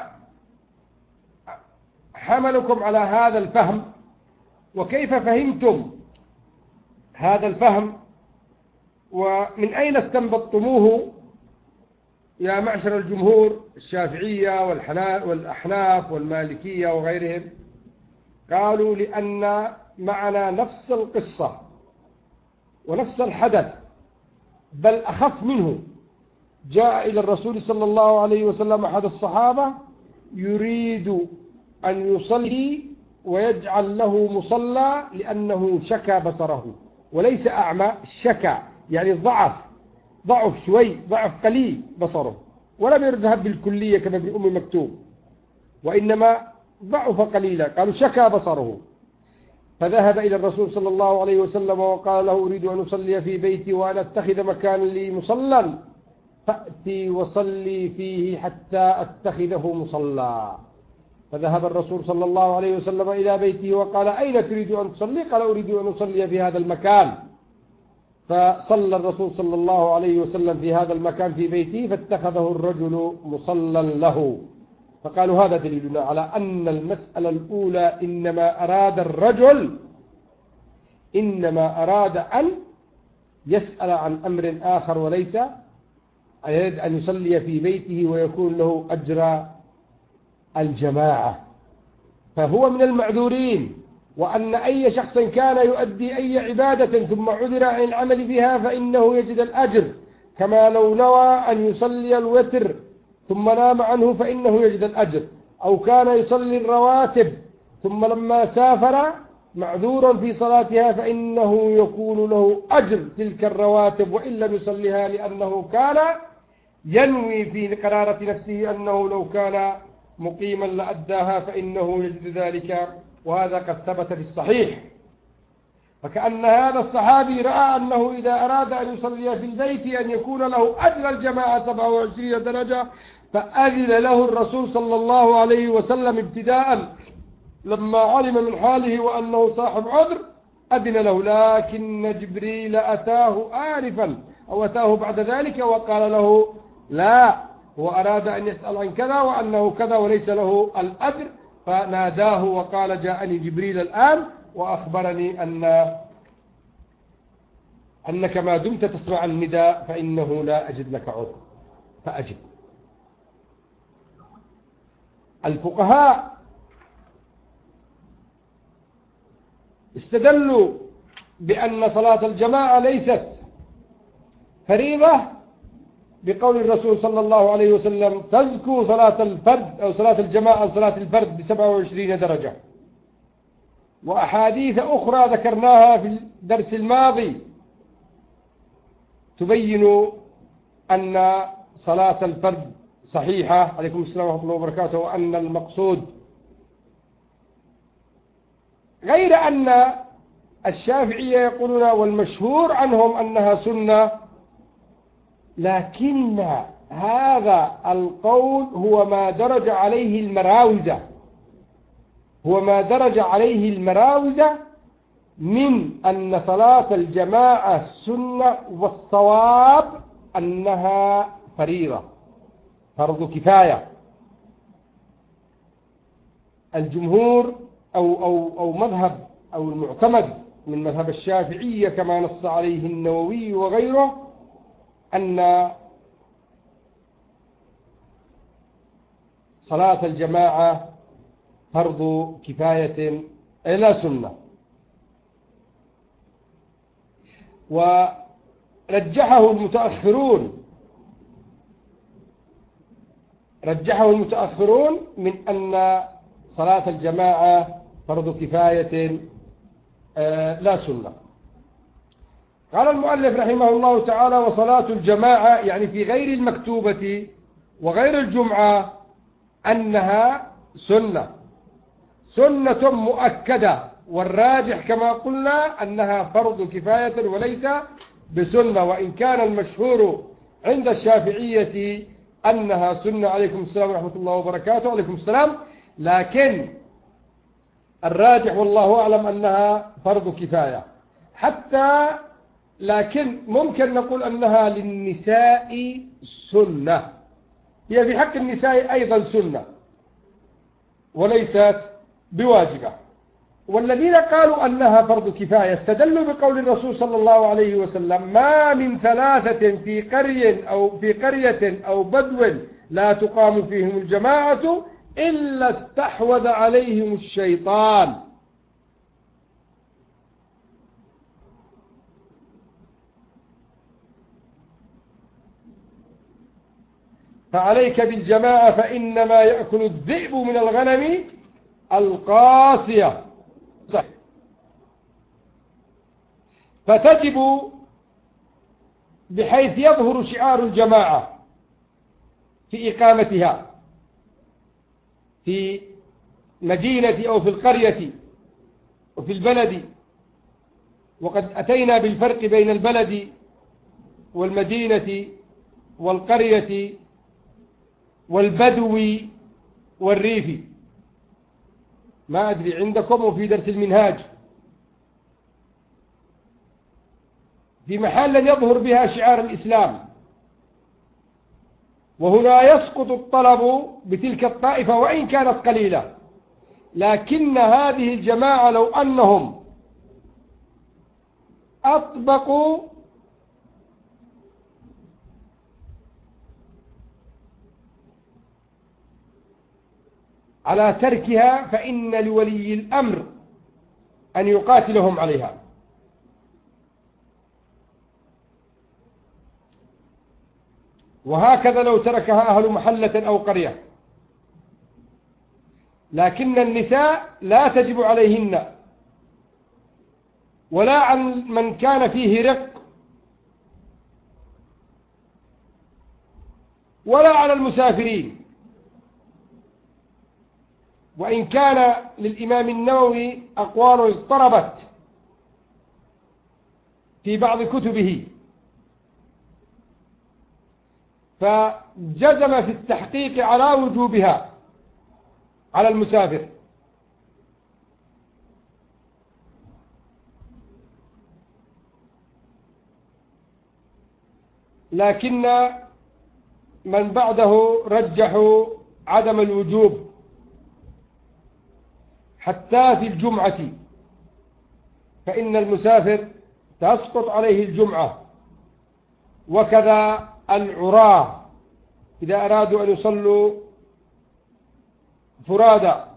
حملكم على هذا الفهم؟ وكيف فهمتم هذا الفهم؟ ومن أين استنبطتموه يا معشر الجمهور الشافعية والأحناف والمالكية وغيرهم؟ قالوا لأن معنا نفس القصة ونفس الحدث بل أخف منه. جاء إلى الرسول صلى الله عليه وسلم أحد الصحابة يريد أن يصلي ويجعل له مصلى لأنه شكى بصره، وليس أعمى، شكى يعني ضعف شوي، ضعف قليل بصره، ولم يذهب بالكلية كما ابن أم مكتوم، وإنما ضعف قليلا. قالوا شكى بصره. فذهب إلى الرسول صلى الله عليه وسلم وقال له أريد أن أصلي في بيتي وأن أتخذ مكانا لي مصلى، فأتي وصلي فيه حتى أتخذه مصلى. فذهب الرسول صلى الله عليه وسلم إلى بيته وقال أين تريد أن تصلي؟ قال أريد أن أصلي في هذا المكان. فصلى الرسول صلى الله عليه وسلم في هذا المكان في بيته فاتخذه الرجل مصلى له. فقالوا هذا دليلنا على أن المسألة الأولى إنما أراد الرجل أن يسأل عن أمر آخر، وليس يريد أن يصلي في بيته ويكون له أجر الجماعة. فهو من المعذورين، وأن أي شخص كان يؤدي أي عبادة ثم عذر عن العمل بها فإنه يجد الأجر، كما لو نوى أن يصلي الوتر ثم نام عنه فإنه يجد الأجر، أو كان يصلي الرواتب ثم لما سافر معذور في صلاتها فإنه يكون له أجر تلك الرواتب وإن لم يصليها، لأنه كان ينوي في قرارة نفسه أنه لو كان مقيما لأداها فإنه يجد ذلك، وهذا قد ثبت في الصحيح. فكأن هذا الصحابي رأى أنه إذا أراد أن يصلي في البيت أن يكون له أجر الجماعة 27 درجة، فأذن له الرسول صلى الله عليه وسلم ابتداء لما علم من حاله وأنه صاحب عذر أذن له، لكن جبريل أتاه آنفا أو أتاه بعد ذلك وقال له لا، وأراد أن يسأل عن كذا وأنه كذا وليس له الأجر، فناداه وقال جاءني جبريل الآن وأخبرني أنك ما دمت تسمع النداء فإنه لا أجد لك عذر فأجب. الفقهاء استدلوا بأن صلاة الجماعة ليست فريضة بقول الرسول صلى الله عليه وسلم تزكو صلاة الفرد أو صلاة الجماعة صلاة الفرد ب27 درجة، وأحاديث أخرى ذكرناها في الدرس الماضي تبين أن صلاة الفرد صحيحة. عليكم السلام ورحمة الله وبركاته. وأن المقصود غير أن الشافعية يقولون والمشهور عنهم أنها سنة، لكن هذا القول هو ما درج عليه المراوزة، هو ما درج عليه المراوزة من أن صلاة الجماعة سنة، والصواب أنها فريضة فرض كفاية. الجمهور أو مذهب أو المعتمد من مذهب الشافعية كما نص عليه النووي وغيره أن صلاة الجماعة فرض كفاية لا سنة. ورجحه المتأخرون من أن صلاة الجماعة فرض كفاية لا سنة. قال المؤلف رحمه الله تعالى وصلاة الجماعة يعني في غير المكتوبة وغير الجمعة أنها سنة مؤكدة، والراجح كما قلنا أنها فرض كفاية وليس بسنة، وإن كان المشهور عند الشافعية أنها سنة. عليكم السلام ورحمة الله وبركاته. عليكم السلام. لكن الراجح والله أعلم أنها فرض كفاية، لكن ممكن نقول أنها للنساء سنة، هي في حق النساء أيضا سنة وليست بواجبة. والذين قالوا أنها فرض كفاية استدلوا بقول الرسول صلى الله عليه وسلم ما من ثلاثة في قرية أو بدو لا تقام فيهم الجماعة إلا استحوذ عليهم الشيطان. فعليك بالجماعة فإنما يأكل الذئب من الغنم القاسية. صح. فتجب بحيث يظهر شعار الجماعة في إقامتها في مدينة أو في القرية وفي البلد. وقد أتينا بالفرق بين البلد والمدينة والقرية والبدو والريف، ما أدري عندكم وفي درس المنهاج في محل يظهر بها شعار الإسلام، وهنا يسقط الطلب بتلك الطائفة وإن كانت قليلة. لكن هذه الجماعة لو أنهم أطبقوا على تركها فإن لولي الأمر أن يقاتلهم عليها. وهكذا لو تركها أهل محلة أو قرية. لكن النساء لا تجب عليهن ولا عن من كان فيه رق ولا على المسافرين. وإن كان للإمام النووي أقوال اضطربت في بعض كتبه، فجزم في التحقيق على وجوبها على المسافر. لكن من بعده رجحوا عدم الوجوب حتى في الجمعة، فإن المسافر تسقط عليه الجمعة، وكذا العراة إذا أرادوا أن يصلوا فرادى